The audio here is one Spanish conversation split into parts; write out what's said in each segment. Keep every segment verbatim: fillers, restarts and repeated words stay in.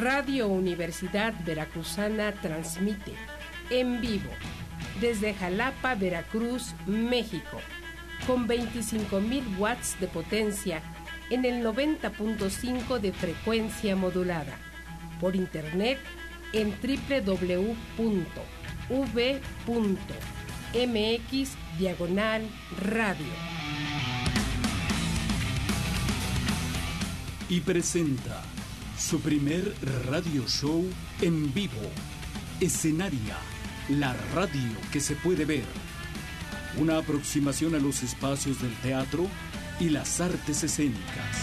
Radio Universidad Veracruzana transmite en vivo desde Jalapa, Veracruz, México, con veinticinco mil watts de potencia en el noventa punto cinco de frecuencia modulada, por internet en doble u doble u doble u punto v punto m x diagonal radio. Y presenta su primer radio show en vivo, Escenaria, la radio que se puede ver. Una aproximación a los espacios del teatro y las artes escénicas.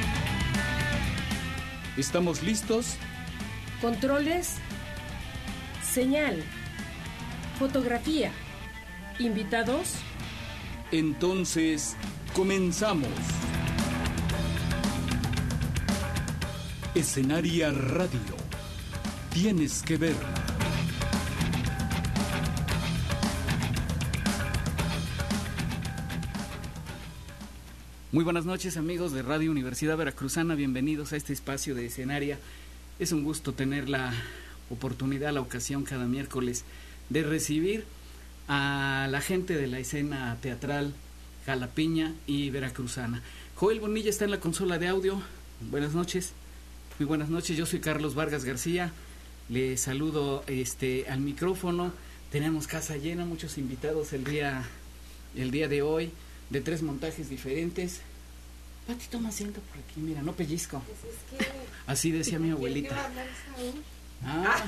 ¿Estamos listos? Controles, señal, fotografía, invitados. Entonces, comenzamos. Escenaria Radio. Tienes que verla. Muy buenas noches, amigos de Radio Universidad Veracruzana, bienvenidos a este espacio de Escenaria. Es un gusto tener la oportunidad, la ocasión cada miércoles de recibir a la gente de la escena teatral jalapeña y veracruzana. Joel Bonilla está en la consola de audio. Buenas noches. Muy buenas noches, yo soy Carlos Vargas García. Le saludo este al micrófono. Tenemos casa llena, muchos invitados el día el día de hoy, de tres montajes diferentes. Pati, toma asiento por aquí, mira, no pellizco. Pues es que... Así decía mi abuelita. Ah.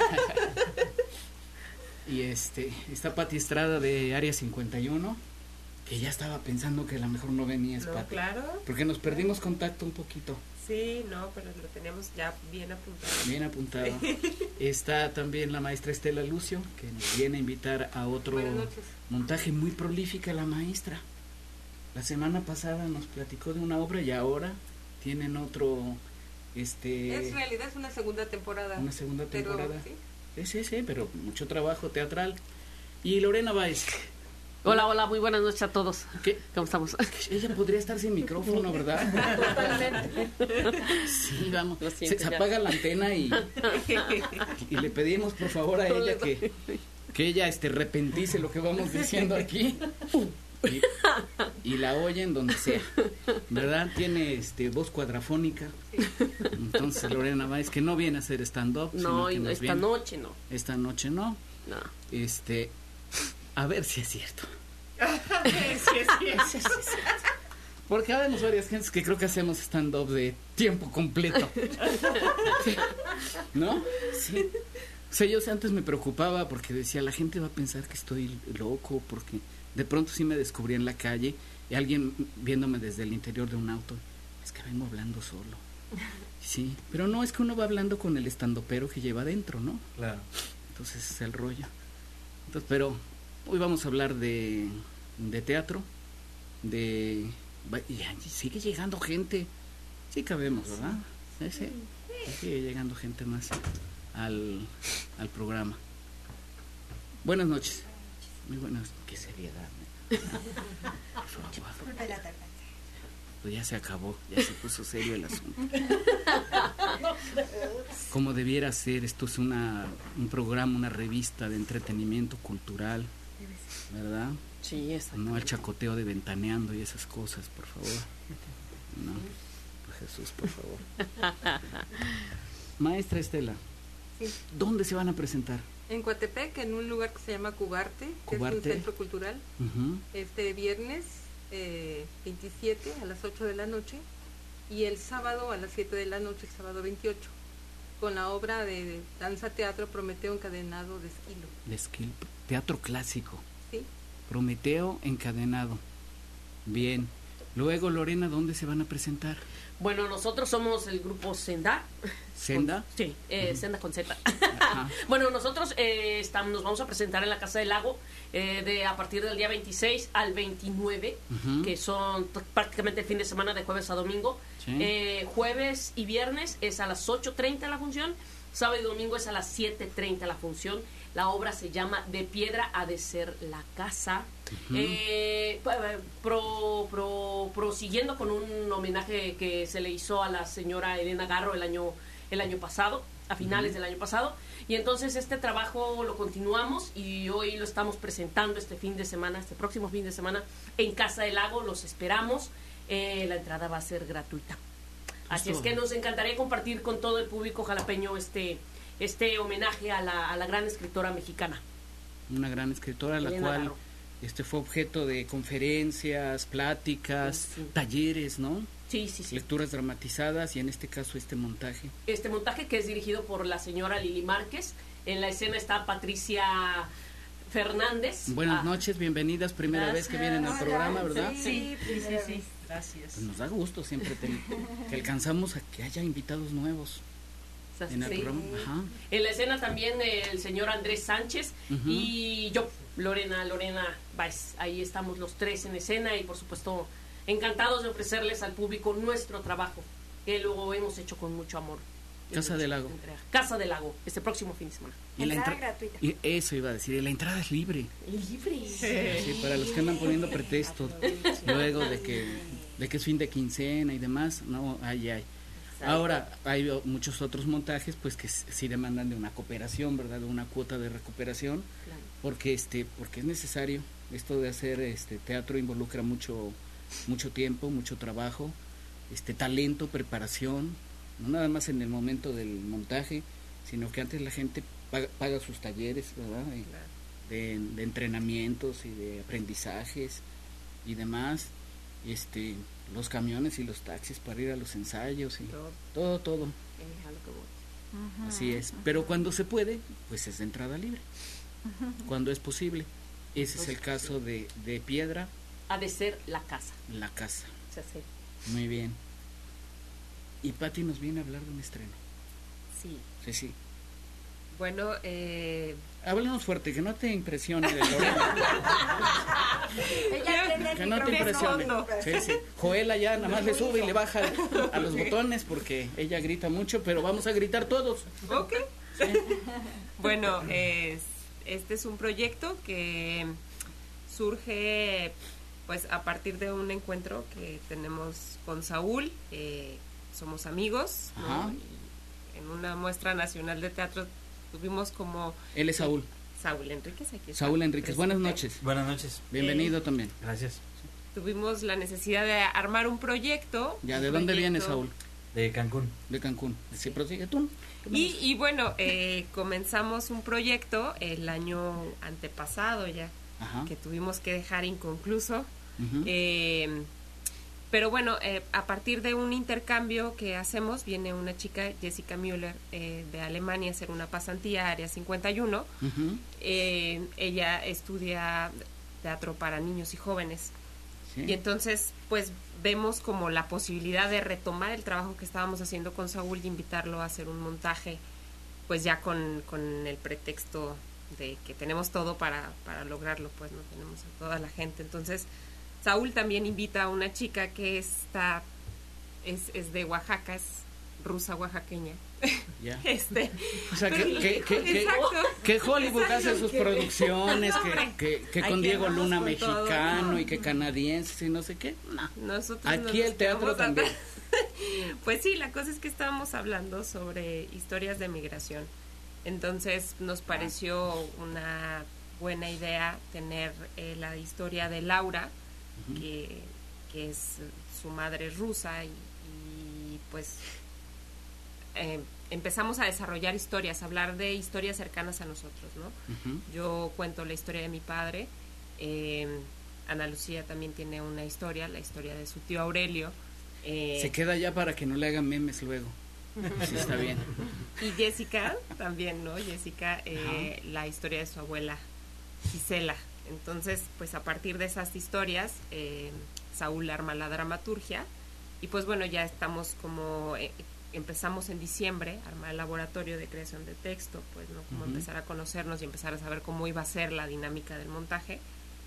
Y este, está Pati Estrada de Área cincuenta y uno, que ya estaba pensando que a lo mejor no venías, no, Pati. Claro. Porque nos perdimos contacto un poquito. Sí, no, pero lo tenemos ya bien apuntado. Bien apuntado. Está también la maestra Estela Lucio, que nos viene a invitar a otro montaje. Muy prolífica la maestra. La semana pasada nos platicó de una obra y ahora tienen otro, este... Es realidad, es una segunda temporada. Una segunda temporada. Pero, ¿sí? Sí, sí, sí, pero mucho trabajo teatral. Y Lorena Báez. Hola, hola, muy buenas noches a todos. ¿Qué? ¿Cómo estamos? Ella podría estar sin micrófono, ¿verdad? Totalmente. Sí, vamos. Siento, se, se ya. apaga la antena y, y le pedimos por favor a ella que, que ella este repentice lo que vamos diciendo aquí. Y, y la oyen donde sea, ¿verdad? Tiene este voz cuadrafónica. Sí. Entonces Lorena Báez, que no viene a hacer stand-up. No, sino que esta viene, noche no. Esta noche no. No. Este, a ver si es cierto. sí, es cierto. Sí, sí, sí. Porque habemos varias gentes que creo que hacemos stand-up de tiempo completo. ¿No? Sí. O sea, yo antes me preocupaba porque decía, la gente va a pensar que estoy loco, porque de pronto sí me descubrí en la calle y alguien viéndome desde el interior de un auto, es que vengo hablando solo. Sí, pero no, es que uno va hablando con el estandopero que lleva adentro, ¿no? Claro. Entonces es el rollo. Entonces, pero hoy vamos a hablar de, de teatro, de... Y sigue llegando gente, sí cabemos, ¿verdad? Sí, sí. Sigue llegando gente más al, al programa. Buenas noches. Muy buenas. Qué seriedad. Pues ya se acabó, ya se puso serio el asunto. Como debiera ser, esto es una un programa, una revista de entretenimiento cultural, ¿verdad? Sí, está. No al chacoteo de Ventaneando y esas cosas, por favor. No, pues Jesús, por favor. Maestra Estela, Sí. ¿dónde se van a presentar? En Coatepec, en un lugar que se llama Cubarte, que Cubarte. es un centro cultural, Uh-huh. este viernes eh, veintisiete a las ocho de la noche y el sábado a las siete de la noche, el sábado veintiocho, con la obra de danza teatro Prometeo encadenado de Esquilo. De Esquilo, teatro clásico. ¿Sí? Prometeo encadenado. Bien. Luego, Lorena, ¿dónde se van a presentar? Bueno, nosotros somos el grupo Senda. ¿Senda? Con, sí, eh, uh-huh. Senda con Z. Ajá. Bueno, nosotros eh, estamos, nos vamos a presentar en la Casa del Lago eh, de a partir del día veintiséis al veintinueve, uh-huh. que son t- prácticamente el fin de semana de jueves a domingo. Sí. Eh, jueves y viernes es a las ocho treinta la función, sábado y domingo es a las siete treinta la función. La obra se llama De piedra ha de ser la casa. Uh-huh. Eh, pro, pro, prosiguiendo con un homenaje que se le hizo a la señora Elena Garro el año, el año pasado. a finales Uh-huh. del año pasado. Y entonces este trabajo lo continuamos y hoy lo estamos presentando este fin de semana, este próximo fin de semana, en Casa del Lago. Los esperamos. Eh, la entrada va a ser gratuita. Así es que nos encantaría compartir con todo el público jalapeño este, este homenaje a la, a la gran escritora mexicana. Una gran escritora, la Elena cual Garro. este fue objeto de conferencias, pláticas, Sí, sí. talleres, ¿no? Sí, sí, sí. Lecturas dramatizadas y en este caso este montaje. Este montaje que es dirigido por la señora Lili Márquez. En la escena está Patricia Fernández. Buenas Ah, noches, bienvenidas, primera vez que vienen al programa, ¿verdad? Sí, sí, sí, sí. Gracias. Pues nos da gusto siempre ten- que alcanzamos a que haya invitados nuevos en el Sí. programa. Ajá. En la escena también el señor Andrés Sánchez Ujú. y yo, Lorena, Lorena Báez. Ahí estamos los tres en escena y por supuesto encantados de ofrecerles al público nuestro trabajo, que luego hemos hecho con mucho amor. Casa del Lago. Casa del Lago, este próximo fin de semana. Y la Entrada entra- gratuita. y eso iba a decir, y la entrada es libre. Libre. Sí, para los que andan poniendo pretextos luego de que de que es fin de quincena y demás, no, ay, ay. Ahora hay o- muchos otros montajes pues que s- sí demandan de una cooperación, ¿verdad? De una cuota de recuperación, Claro. porque este porque es necesario. Esto de hacer este teatro involucra mucho mucho tiempo, mucho trabajo, este talento, preparación, no nada más en el momento del montaje, sino que antes la gente paga, paga sus talleres, ¿verdad? Y- de, de entrenamientos y de aprendizajes y demás, este los camiones y los taxis para ir a los ensayos y Todo. todo, todo, Eh, a lo que voy. así es. Pero cuando se puede, pues es de entrada libre, cuando es posible. Ese es el caso de, de Piedra, Ha de ser la casa. la casa. O sea, sí. Muy bien. Y Patti nos viene a hablar de un estreno. Sí. Sí, sí. Bueno, eh, Háblanos fuerte, que no te impresione de Lorena. Ella tiene el Que no te micrófono. impresione. Sí, sí. Joela ya nada más le sube y le baja a los botones porque ella grita mucho, pero vamos a gritar todos. ok. Bueno, es- este es un proyecto que surge pues a partir de un encuentro que tenemos con Saúl. Eh, somos amigos, ¿no? Ajá. Y en una muestra nacional de teatro tuvimos como Él es Saúl. Saúl Enríquez. Aquí está Saúl Enríquez. Buenas presente. noches. Buenas noches. Bienvenido también. Gracias. Tuvimos la necesidad de armar un proyecto. Ya, un ¿de dónde proyecto- viene Saúl? De Cancún. De Cancún. Sí, prosigue tú. Y, y bueno, eh, comenzamos un proyecto el año antepasado ya, Ajá. que tuvimos que dejar inconcluso. Ujú. Eh, pero bueno, eh, a partir de un intercambio que hacemos, viene una chica, Jessica Müller, eh, de Alemania, a hacer una pasantía a Área cincuenta y uno. Ujú. Eh, ella estudia teatro para niños y jóvenes. Sí. Y entonces, pues vemos como la posibilidad de retomar el trabajo que estábamos haciendo con Saúl y invitarlo a hacer un montaje, pues ya con, con el pretexto de que tenemos todo para, para lograrlo, pues no tenemos a toda la gente. Entonces, Saúl también invita a una chica que está, es, es de Oaxaca, es rusa oaxaqueña. Ya. Este, O sea, que, que, que, que- Exacto. que Hollywood Exacto. hace sus producciones, que, Hombre, que, que con aquí Diego andamos Luna con todo. mexicano y que canadiense y no sé qué. No. nosotros Aquí nos el teatro quedamos también. atrás. Pues sí, la cosa es que estábamos hablando sobre historias de migración. Entonces nos pareció una buena idea tener eh, la historia de Laura, Ujú. que, que es su madre es rusa y, y, pues eh, empezamos a desarrollar historias, a hablar de historias cercanas a nosotros, ¿no? Ujú. Yo cuento la historia de mi padre, eh, Ana Lucía también tiene una historia, la historia de su tío Aurelio. eh, Se queda ya para que no le hagan memes luego. Sí, está bien. Y Jessica también, ¿no? Jessica, eh, la historia de su abuela Gisela. Entonces, pues a partir de esas historias, eh, Saúl arma la dramaturgia y pues bueno, ya estamos como, eh, empezamos en diciembre, armar el laboratorio de creación de texto, pues no, como Ujú. empezar a conocernos y empezar a saber cómo iba a ser la dinámica del montaje.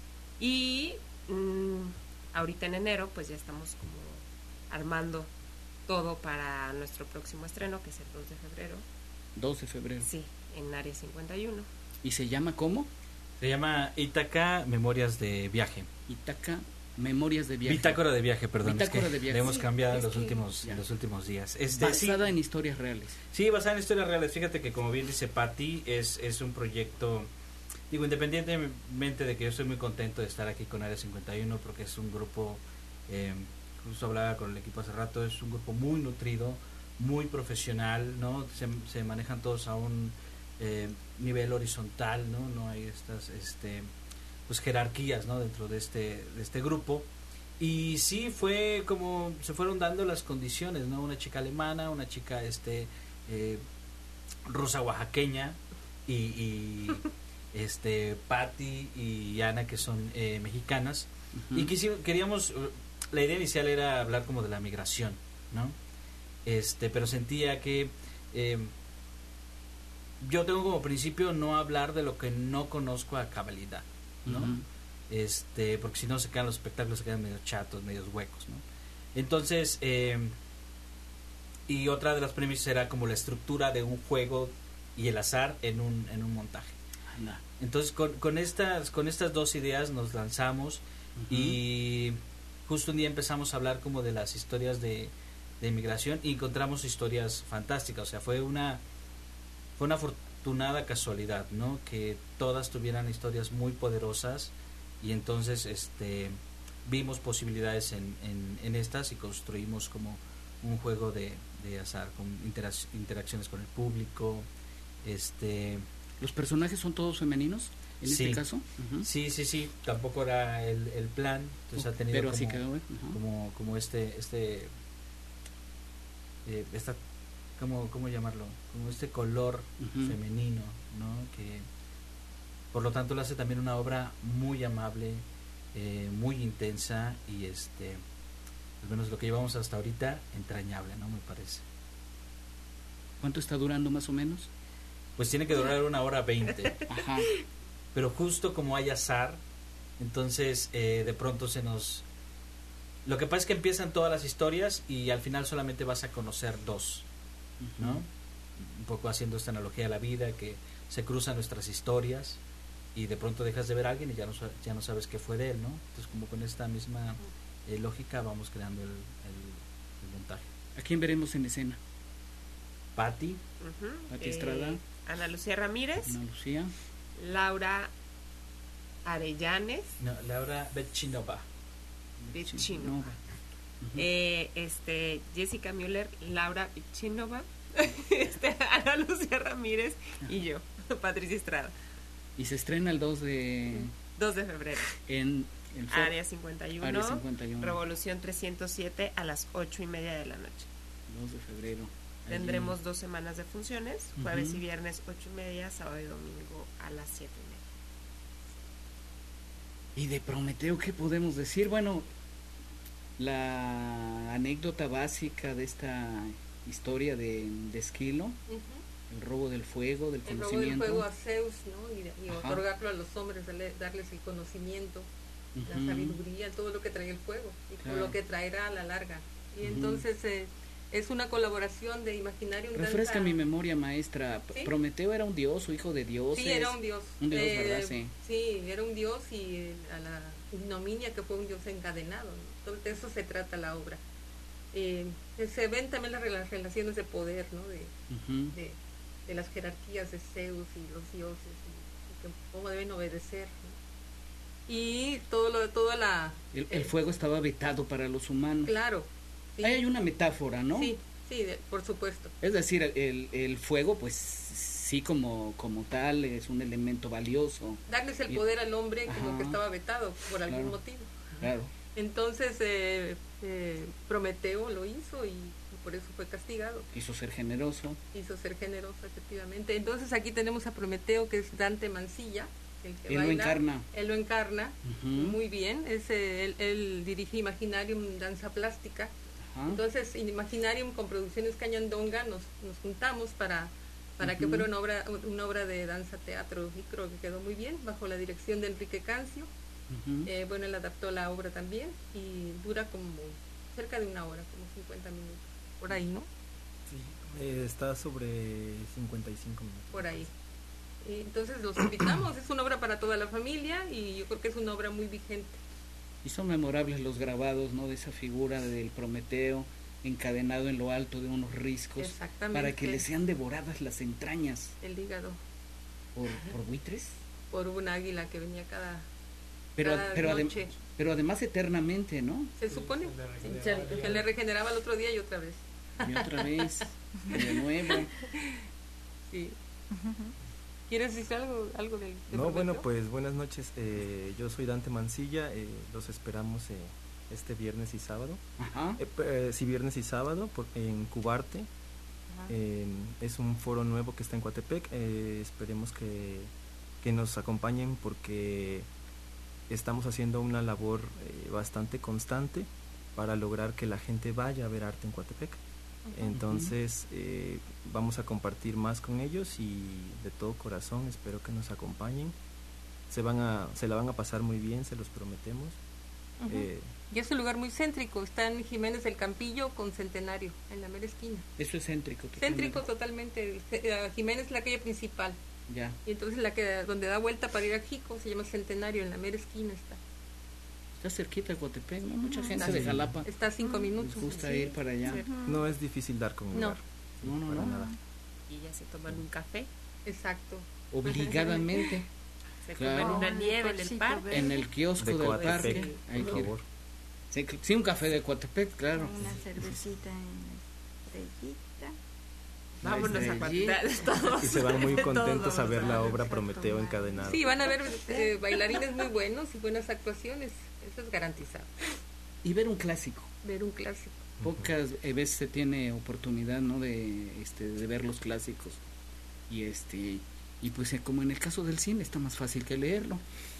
Y mm, ahorita en enero, pues ya estamos como armando todo para nuestro próximo estreno, que es el dos de febrero. dos de febrero. Sí, en Área cincuenta y uno. ¿Y se llama cómo? Se llama Ítaca Memorias de Viaje. Ítaca Memorias de viaje. Bitácora de viaje, perdón. Bitácora es que de viaje. le hemos Sí, cambiado en los que, últimos, ya. en los últimos días. Este, Basada sí, en historias reales. Sí, basada en historias reales. Fíjate que, como bien dice Patti, es, es un proyecto, digo, independientemente de que yo estoy muy contento de estar aquí con Área cincuenta y uno, porque es un grupo, eh, justo hablaba con el equipo hace rato, es un grupo muy nutrido, muy profesional, ¿no? Se, se manejan todos a un eh, nivel horizontal, ¿no? No hay estas, este, pues jerarquías, ¿no? Dentro de este, de este grupo. Y sí, fue como se fueron dando las condiciones, ¿no? Una chica alemana, una chica este eh, rusa oaxaqueña y, y este Patti y Ana, que son eh, mexicanas. Uh-huh. Y quisimos, queríamos, la idea inicial era hablar como de la migración, ¿no? Este, pero sentía que eh, yo tengo como principio no hablar de lo que no conozco a cabalidad, ¿no? Uh-huh. Este, porque si no se quedan los espectáculos, se quedan medio chatos, medios huecos, ¿no? Entonces, eh, y otra de las premisas era como la estructura de un juego y el azar en un, en un montaje. Anda. Entonces, con, con estas, con estas dos ideas nos lanzamos. Uh-huh. Y justo un día empezamos a hablar como de las historias de, de inmigración y encontramos historias fantásticas. O sea, fue una, fue una afortunada casualidad, ¿no? Que todas tuvieran historias muy poderosas. Y entonces este vimos posibilidades en, en, en estas y construimos como un juego de, de azar, con interac- interacciones con el público. este ¿Los personajes son todos femeninos en sí, este caso? Uh-huh. Sí, sí, sí, tampoco era el, el plan. Entonces uh, ha tenido pero como, así quedó, uh-huh. como, como este, este eh, esta, ¿cómo, ¿cómo llamarlo? Como este color uh-huh. femenino, ¿no? Que por lo tanto, le hace también una obra muy amable, eh, muy intensa y, este, al menos lo que llevamos hasta ahorita, entrañable, ¿no? Me parece. ¿Cuánto está durando más o menos? Pues tiene que durar una hora veinte. Ajá. Pero justo como hay azar, entonces eh, de pronto se nos... Lo que pasa es que empiezan todas las historias y al final solamente vas a conocer dos, ¿no? Uh-huh. Un poco haciendo esta analogía a la vida, que se cruzan nuestras historias y de pronto dejas de ver a alguien y ya no, ya no sabes qué fue de él, ¿no? Entonces, como con esta misma eh, lógica vamos creando el, el, el montaje. ¿A quién veremos en escena? Patti. Uh-huh. Patti Estrada. Eh, Ana Lucía Ramírez. Ana Lucía. Laura Arellanes. No, Laura Betchinova. Betchinova. Uh-huh. eh, este, Jessica Müller, Laura Betchinova, este, Ana Lucía Ramírez y yo, Patricia Estrada. Y se estrena el dos de... dos de febrero. En el For... Área cincuenta y uno, Área cincuenta y uno. Revolución trescientos siete a las ocho y media de la noche. dos de febrero. Allí. Tendremos dos semanas de funciones, jueves uh-huh. y viernes ocho y media, sábado y domingo a las siete y media. Y de Prometeo, ¿qué podemos decir? Bueno, la anécdota básica de esta historia de, de Esquilo, uh-huh. el robo del fuego, del el conocimiento. El robo del fuego a Zeus, ¿no? Y, y otorgarlo a los hombres, darle, darles el conocimiento, uh-huh. la sabiduría, todo lo que trae el fuego y claro. todo lo que traerá a la larga. Y uh-huh. entonces eh, es una colaboración de Imaginarium. Refresca tanta... mi memoria, maestra. ¿Sí? ¿Prometeo era un dios o hijo de dioses? Sí, era un dios. Un dios, eh, ¿verdad? Sí. Sí, era un dios y eh, a la ignominia que fue un dios encadenado, ¿no? De eso se trata la obra. Eh, se ven también las relaciones de poder, ¿no? De, uh-huh. de, de las jerarquías de Zeus y los dioses y, y cómo deben obedecer, ¿no? Y todo lo toda la el, el eh, fuego estaba vetado para los humanos. Claro. Sí. Ahí hay una metáfora, ¿no? Sí, sí, de, por supuesto. Es decir, el, el fuego, pues sí, como como tal es un elemento valioso. Darles el y, poder al hombre ajá. como que estaba vetado por algún claro, motivo. Claro. Entonces eh, eh, Prometeo lo hizo y, y por eso fue castigado. Hizo ser generoso. Hizo ser generoso, efectivamente. Entonces aquí tenemos a Prometeo, que es Dante Mancilla. El que él baila, lo encarna. Él lo encarna uh-huh. muy bien. Es, eh, él, él dirige Imaginarium Danza Plástica. Uh-huh. Entonces en Imaginarium con Producciones Cañandonga nos, nos juntamos para, para uh-huh. que fuera una obra, una obra de danza teatro y creo que quedó muy bien, bajo la dirección de Enrique Cancio. Uh-huh. Eh, bueno, él adaptó la obra también y dura como cerca de una hora, como cincuenta minutos, por ahí, ¿no? Sí, eh, está sobre cincuenta y cinco minutos. Por ahí. Eh, entonces los invitamos, es una obra para toda la familia y yo creo que es una obra muy vigente. Y son memorables los grabados, ¿no? De esa figura del Prometeo encadenado en lo alto de unos riscos para que le sean devoradas las entrañas. El hígado. ¿Por, por buitres? Por un águila que venía cada, pero, cada pero noche. Adem- pero además eternamente, ¿no? Se supone Sí, que le regeneraba el otro día y otra vez. Y otra vez, de nuevo. Sí. ¿Quieres decir algo, algo del, del No, Prometeo? bueno, pues buenas noches. Eh, yo soy Dante Mancilla. Eh, los esperamos eh, este viernes y sábado. Ajá. Eh, eh, sí, viernes y sábado por, en Cubarte. Ajá. Eh, es un foro nuevo que está en Coatepec. Eh, esperemos que, que nos acompañen porque estamos haciendo una labor eh, bastante constante para lograr que la gente vaya a ver arte en Coatepec. Entonces eh, vamos a compartir más con ellos y de todo corazón espero que nos acompañen. Se van a, se la van a pasar muy bien, se los prometemos. Ujú. Eh, Y es un lugar muy céntrico, está en Jiménez del Campillo con Centenario, en la mera esquina. Eso es céntrico. Céntrico totalmente, eh, Jiménez es la calle principal, Ya. y entonces la que donde da vuelta para ir a Jico se llama Centenario, en la mera esquina está. Está cerquita de Coatepec, ¿no? Mucha gente Está- de Jalapa Está a cinco les minutos. gusta Sí. ir para allá. no es difícil dar con un No. lugar. No, no, para no. nada. Y ya se toman un café, Exacto. Obligadamente. se Claro. comen una nieve en el Parcito parque. verde. En el kiosco De del Coatepec, parque. Hay por que- favor. Sí, cl- sí, un café de Coatepec, claro. Una cervecita en la estrellita. Vámonos a Estrellita. Coatepec todos. Y se van muy Todos contentos a vamos ver la obra a Prometeo tomar. encadenado. Sí, van a ver eh, bailarines muy buenos y buenas actuaciones, eso es garantizado. Y ver un clásico. Ver un clásico. Pocas eh, veces se tiene oportunidad, ¿no? De, este, de ver los clásicos. Y este y pues eh, como en el caso del cine está más fácil que leerlo.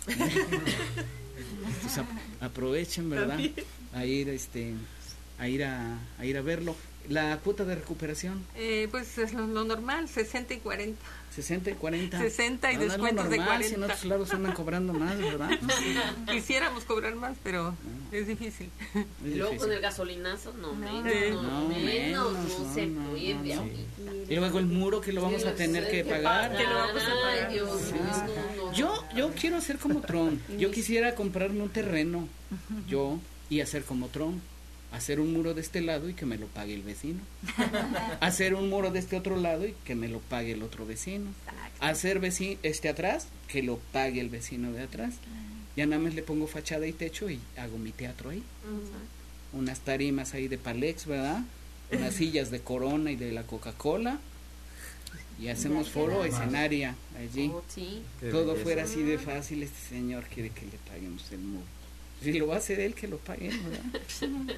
Pues ap- aprovechen, ¿verdad? A ir este a ir a, a ir a verlo. La cuota de recuperación, Eh, pues es lo, lo normal, sesenta y cuarenta. sesenta y cuarenta. sesenta y No, no es lo descuentos de normal, si en cuarenta. otros lados andan cobrando más, ¿verdad? Quisiéramos cobrar más, pero es difícil. Es Y luego difícil. con el gasolinazo, no, menos, Sí. no, No, menos, menos, no, no, se no, puede. no, Sí. Y luego el muro que lo vamos a tener que pagar. Que lo vamos a pagar. Ay, Dios Sí. mío, no, no. Yo, yo quiero hacer como Tron. Yo quisiera comprarme un terreno, yo, y hacer como Tron. Hacer un muro de este lado y que me lo pague el vecino. Hacer un muro de este otro lado y que me lo pague el otro vecino. Hacer veci- este atrás, que lo pague el vecino de atrás. Ya nada más le pongo fachada y techo y hago mi teatro ahí. Unas tarimas ahí de Palex, ¿verdad? Unas sillas de Corona y de la Coca-Cola. Y hacemos foro escenaria allí. Oh, sí. Qué Todo belleza. fuera así de fácil. Este señor quiere que le paguemos el muro. Si lo va a hacer él, que lo pague, ¿verdad?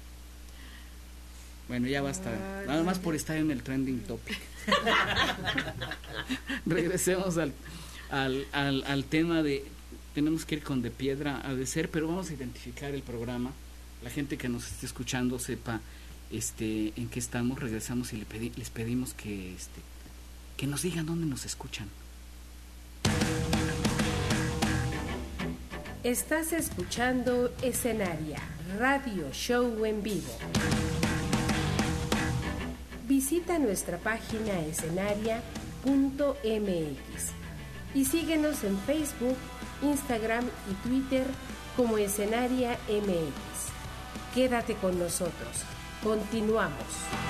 Bueno, ya basta. Nada más por estar en el trending topic. Regresemos al, al, al, al tema de... Tenemos que ir con De Piedra a de Ser, pero vamos a identificar el programa. La gente que nos esté escuchando sepa este en qué estamos. Regresamos y le pedi- les pedimos que, este, que nos digan dónde nos escuchan. Estás escuchando Escenaria, radio show en vivo. Visita nuestra página escenaria punto m x y síguenos en Facebook, Instagram y Twitter como Escenaria M X. Quédate con nosotros. Continuamos.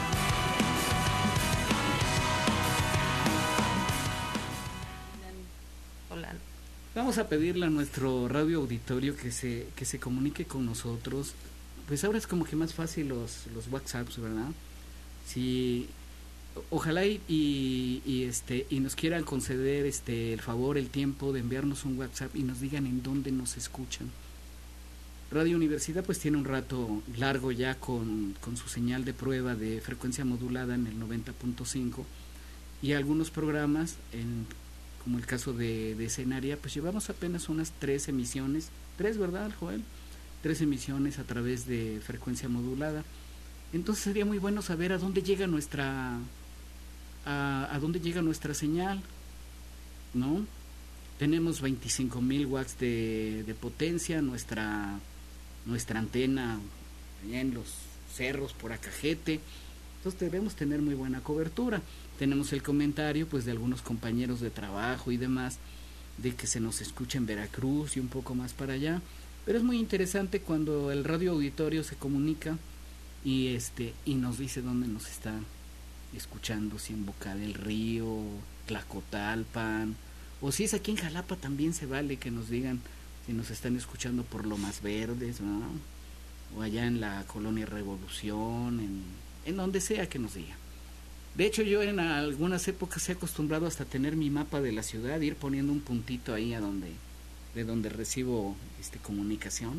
Hola. Vamos a pedirle a nuestro radio auditorio que se que se comunique con nosotros. Pues ahora es como que más fácil los los WhatsApps, ¿verdad? Si ojalá y, y, y, este y nos quieran conceder este el favor, el tiempo de enviarnos un WhatsApp y nos digan en dónde nos escuchan. Radio Universidad pues tiene un rato largo ya con, con su señal de prueba de frecuencia modulada en el noventa punto cinco y algunos programas en como el caso de, de Escenaria, pues llevamos apenas unas tres emisiones, tres, ¿verdad, Joel? Tres emisiones a través de frecuencia modulada. Entonces sería muy bueno saber a dónde llega nuestra, a, a dónde llega nuestra señal, ¿no? Tenemos veinticinco mil watts de, de potencia, nuestra, nuestra antena allá en los cerros por Acajete. Entonces debemos tener muy buena cobertura. Tenemos el comentario pues de algunos compañeros de trabajo y demás de que se nos escucha en Veracruz y un poco más para allá. Pero es muy interesante cuando el radio auditorio se comunica y este y nos dice dónde nos está escuchando, si en Boca del Río, Tlacotalpan, o si es aquí en Jalapa también se vale que nos digan si nos están escuchando por Lomas Verdes, ¿no? O allá en la Colonia Revolución, en, en donde sea que nos digan. De hecho, yo en algunas épocas he acostumbrado hasta tener mi mapa de la ciudad, ir poniendo un puntito ahí a donde, de donde recibo este comunicación,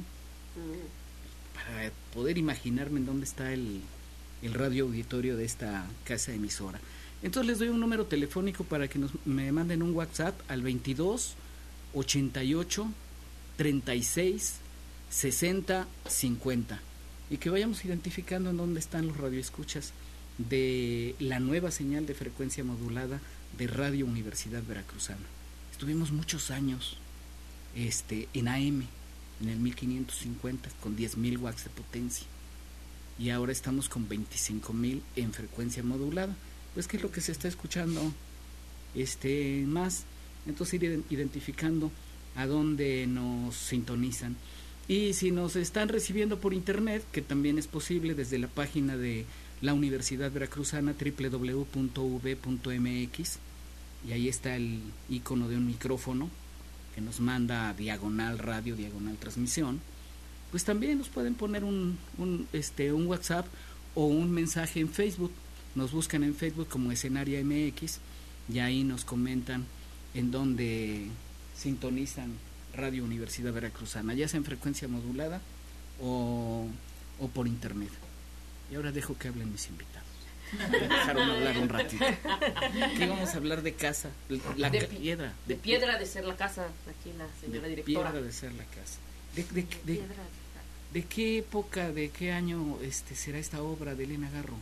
mm. para poder imaginarme en dónde está el, el radio auditorio de esta casa emisora. Entonces les doy un número telefónico para que nos, me manden un WhatsApp al veintidós, ochenta y ocho, treinta y seis, sesenta, cincuenta, y que vayamos identificando en dónde están los radioescuchas de la nueva señal de frecuencia modulada de Radio Universidad Veracruzana. Estuvimos muchos años este en A M, en el mil quinientos cincuenta, con diez mil watts de potencia, y ahora estamos con veinticinco mil en frecuencia modulada. Pues qué es lo que se está escuchando este más. Entonces ir identificando a dónde nos sintonizan, y si nos están recibiendo por internet, que también es posible desde la página de la Universidad Veracruzana, doble u doble u doble u punto u v punto m x, y ahí está el icono de un micrófono que nos manda diagonal radio, diagonal transmisión. Pues también nos pueden poner un, un este un WhatsApp o un mensaje en Facebook. Nos buscan en Facebook como Escenaria M X y ahí nos comentan en dónde sintonizan Radio Universidad Veracruzana, ya sea en frecuencia modulada o, o por internet. Y ahora dejo que hablen mis invitados. Me dejaron hablar un ratito. Aquí vamos a hablar de casa, la de piedra. De, de piedra de ser la casa, aquí la señora de directora. Piedra de ser la casa. De, de, de, de, ¿De qué época, de qué año este será esta obra de Elena Garro?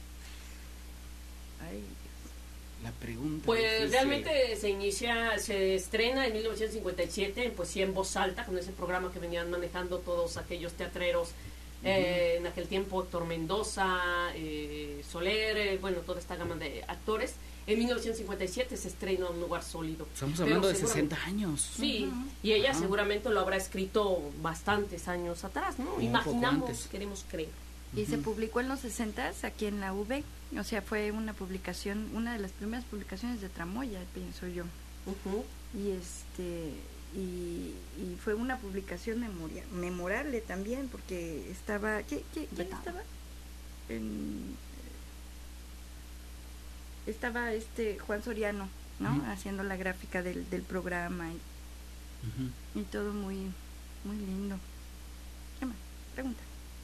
Ay, la pregunta pues difícil. Realmente se inicia, se estrena en mil novecientos cincuenta y siete en Poesía en Voz Alta, con ese programa que venían manejando todos aquellos teatreros, uh-huh. eh, en aquel tiempo Héctor Mendoza, eh, Soler, eh, bueno, toda esta gama de actores. En mil novecientos cincuenta y siete se estrena Un Lugar Sólido. Estamos hablando de sesenta años. Sí, uh-huh. Y ella uh-huh. seguramente lo habrá escrito bastantes años atrás, ¿no? Un Imaginamos, queremos creer. Y uh-huh. se publicó en los sesentas aquí en la U V, o sea, fue una publicación, una de las primeras publicaciones de Tramoya, pienso yo. Uh-huh. Y este y, y fue una publicación memoria, memorable también, porque estaba, ¿qué, qué, ¿quién estaba? En, estaba este Juan Soriano, ¿no? Uh-huh. Haciendo la gráfica del, del programa y, uh-huh. y todo muy muy lindo. ¿Qué más? Pregunta.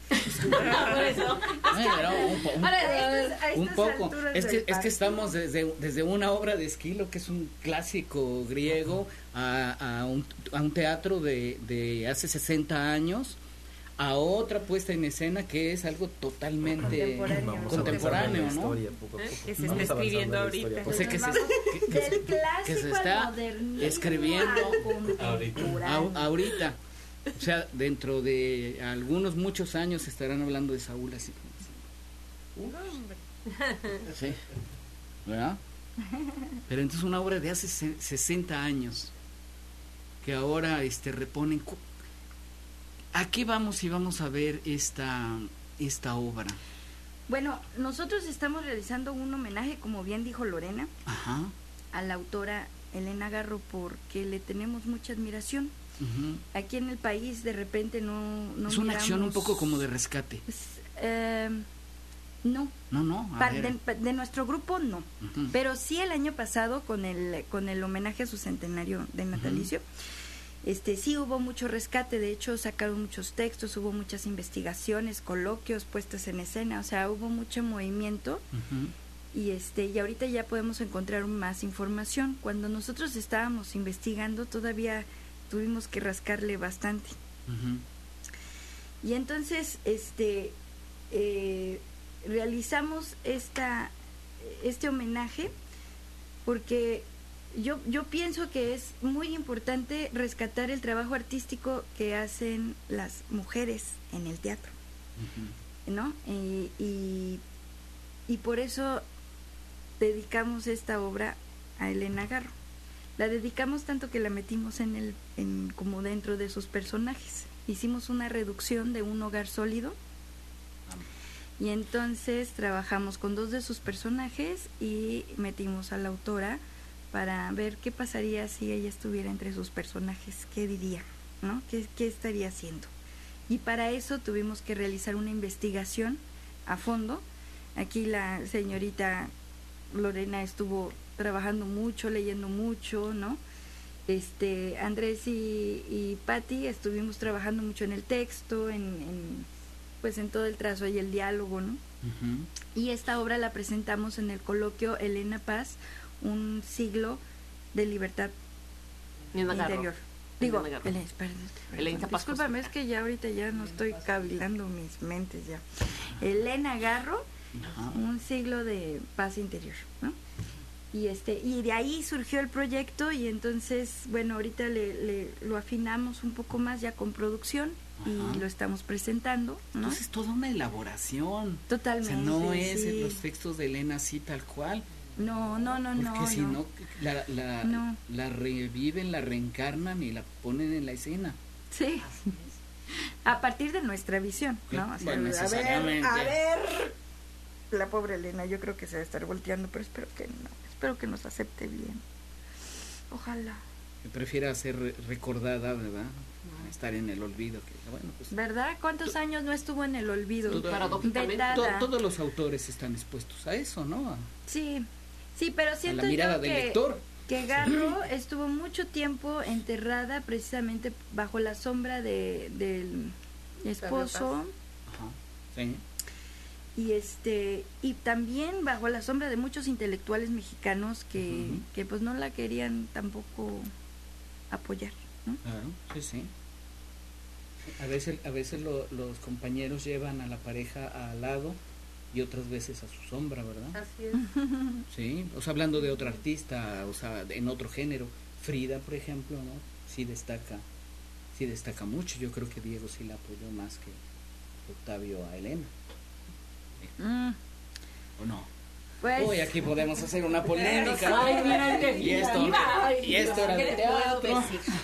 un poco es que es que estamos desde desde una obra de Esquilo, que es un clásico griego, a, a, un, a un teatro de, de hace sesenta años, a otra puesta en escena que es algo totalmente contemporáneo, contemporáneo, ¿no? Historia, poco a poco. Que se está escribiendo ahorita. O sea, que se, que, que, que se está escribiendo ahorita. ahorita. O sea, dentro de algunos muchos años estarán hablando de Saúl así como así. Sí, ¿verdad? Pero entonces una obra de hace sesenta años que ahora este reponen. ¿A qué vamos si vamos a ver esta esta obra? Bueno, nosotros estamos realizando un homenaje, como bien dijo Lorena, Ajá. a la autora Elena Garro, porque le tenemos mucha admiración. Uh-huh. Aquí en el país de repente no, no es una miramos, acción un poco como de rescate. Pues, eh, no. No, no. Pa, de, de nuestro grupo no. Uh-huh. Pero sí el año pasado con el con el homenaje a su centenario de natalicio, uh-huh. este sí hubo mucho rescate. De hecho sacaron muchos textos, hubo muchas investigaciones, coloquios, puestas en escena. O sea, hubo mucho movimiento. Uh-huh. Y este y ahorita ya podemos encontrar más información. Cuando nosotros estábamos investigando todavía tuvimos que rascarle bastante. Uh-huh. Y entonces este eh, realizamos esta este homenaje porque yo yo pienso que es muy importante rescatar el trabajo artístico que hacen las mujeres en el teatro. Uh-huh. ¿No? Y, y y por eso dedicamos esta obra a Elena Garro. La dedicamos tanto que la metimos en el en como dentro de sus personajes. hicimos una reducción de un hogar sólido. Y entonces trabajamos con dos de sus personajes y metimos a la autora para ver qué pasaría si ella estuviera entre sus personajes, qué diría, ¿no? ¿Qué, qué estaría haciendo? Y para eso tuvimos que realizar una investigación a fondo. Aquí la señorita Lorena estuvo trabajando mucho, leyendo mucho, ¿no? Este, Andrés y, y Patti estuvimos trabajando mucho en el texto, en, en pues en todo el trazo y el diálogo, ¿no? Uh-huh. Y esta obra la presentamos en el coloquio Elena Paz, un siglo de libertad interior. Digo, Elena, Elena Paz. Discúlpame, es que ya ahorita ya no estoy cavilando mis mentes ya. Elena Garro, uh-huh. un siglo de paz interior, ¿no? Y este y de ahí surgió el proyecto y entonces, bueno, ahorita le, le lo afinamos un poco más ya con producción. Ajá. Y lo estamos presentando, ¿no? Entonces es toda una elaboración. Totalmente. O sea, no es sí. los textos de Elena así tal cual. No, no, no, porque no. Porque si no, no, la, la, no. la reviven, la reencarnan y la ponen en la escena. Sí. A partir de nuestra visión, ¿no? O sea, bueno, a ver, a ver. La pobre Elena, yo creo que se va a estar volteando, pero espero que no. Espero que nos acepte bien. Ojalá. Que prefiera ser recordada, ¿verdad? A estar en el olvido. Que, bueno, pues, ¿verdad? ¿Cuántos años no estuvo en el olvido? Todo, to, todos los autores están expuestos a eso, ¿no? Sí, sí, pero siento a la mirada yo del que, lector. que Garro estuvo mucho tiempo enterrada precisamente bajo la sombra de del esposo. Ajá, sí. Y este y también bajo la sombra de muchos intelectuales mexicanos que, uh-huh. que pues no la querían tampoco apoyar, ¿no? Claro, sí, sí. A veces, a veces lo, los compañeros llevan a la pareja al lado y otras veces a su sombra, ¿verdad? Así es. Sí, o sea, hablando de otra artista, o sea, en otro género, Frida, por ejemplo, ¿no? Sí destaca, sí destaca mucho. Yo creo que Diego sí la apoyó más que Octavio a Elena. Mm. ¿O no? Pues, hoy aquí podemos hacer una polémica. Ay, mira, y esto, y esto era de teatro.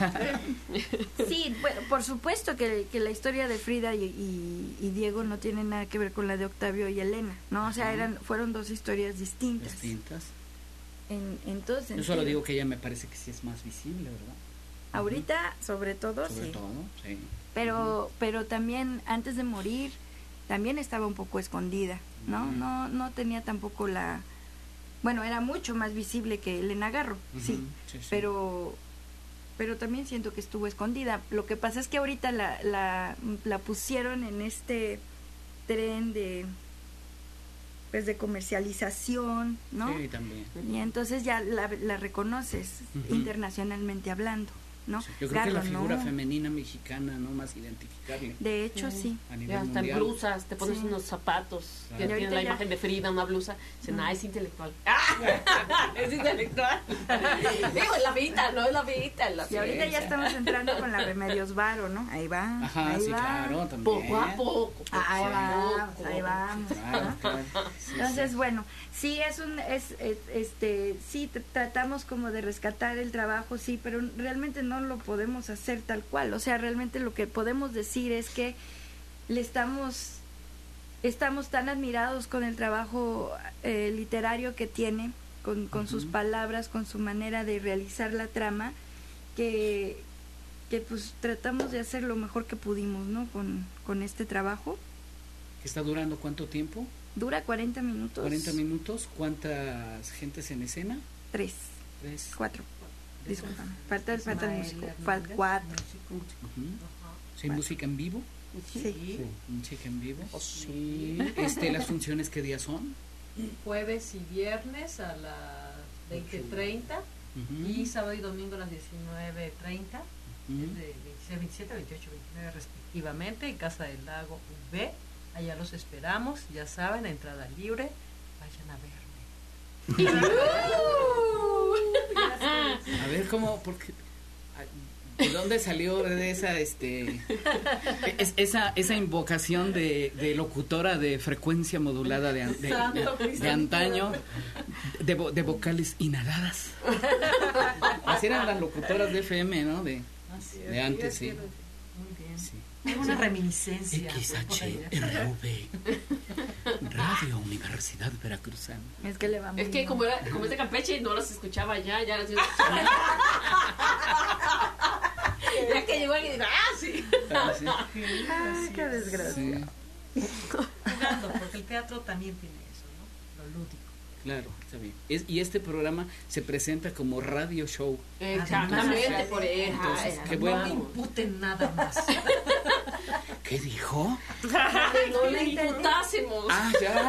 Sí, bueno, por supuesto que, que la historia de Frida y, y, y Diego no tiene nada que ver con la de Octavio y Elena, ¿no? O sea, eran fueron dos historias distintas. Distintas. En, en todo sentido. Yo solo digo que ella me parece que sí es más visible, ¿verdad? Ahorita, uh-huh. sobre todo, sobre sí. todo, sí. Pero, uh-huh. pero también antes de morir también estaba un poco escondida, ¿no? Uh-huh. No no tenía tampoco la... Bueno, era mucho más visible que Elena Garro, uh-huh. sí, sí, sí, pero pero también siento que estuvo escondida. Lo que pasa es que ahorita la, la, la pusieron en este tren de pues de comercialización, ¿no? Sí, también. Y entonces ya la, la reconoces uh-huh. internacionalmente hablando, ¿no? Sí, yo creo Garro, que la figura no. femenina mexicana, ¿no? Más identificable. De hecho, sí. sí. A nivel ya hasta mundial. En blusas, te pones sí. unos zapatos, claro. que tienen la ya... imagen de Frida, una blusa, dicen, ah, es intelectual. ¡Ah! Es intelectual. Digo, es la vida, no es la vida. La y ahorita ya estamos entrando con la Remedios Varo, ¿no? Ahí va. Ajá, ahí sí, va. claro, también. Poco a poco. Poco ahí a vamos, poco. ahí vamos. Claro, claro. Sí, Entonces, sí. bueno, sí es un, es, es, este, sí tratamos como de rescatar el trabajo, sí, pero realmente no lo podemos hacer tal cual. O sea, realmente lo que podemos decir es que le estamos, estamos tan admirados con el trabajo eh, literario que tiene, con, con uh-huh. sus palabras, con su manera de realizar la trama, que, que pues tratamos de hacer lo mejor que pudimos, ¿no? Con, con este trabajo. ¿Que está durando cuánto tiempo? Dura cuarenta minutos. cuarenta minutos. ¿Cuántas gentes en escena? Tres. Tres. Cuatro. Disculpame. Falta, falta el músico. Falta cuatro. Uh-huh. ¿Sí, música en vivo? Sí. sí. ¿Música en vivo? Oh, sí. Este, ¿las funciones qué días son? Jueves y viernes a las veinte treinta uh-huh. y sábado y domingo a las diecinueve treinta, uh-huh. de dieciséis, veintisiete, veintiocho, veintinueve respectivamente, en Casa del Lago V. Allá los esperamos, ya saben, entrada libre, vayan a verme. A ver cómo, porque ¿de dónde salió de esa este es, esa esa invocación de, de locutora de frecuencia modulada de, de, de, de, de antaño, de, de vocales inhaladas? Así eran las locutoras de F M, ¿no? De, de antes, sí. Muy bien. Sí. Hay una reminiscencia. X H R V, Radio Universidad Veracruzana. Es que le va muy Es que bien. como, era, como es de Campeche, no las escuchaba ya, ya las escuchaba. Ya que llegó alguien, ¡ah, sí! Ah, sí. Ah, qué desgracia. Sí, Jugando, porque el teatro también tiene eso, ¿no? Lo lúdico. claro, está bien. Es, y este programa se presenta como radio show. Exactamente, por eso. Entonces, Ay, qué No bueno. me imputen nada más. ¿Qué dijo? que no le imputásemos Ah, ya.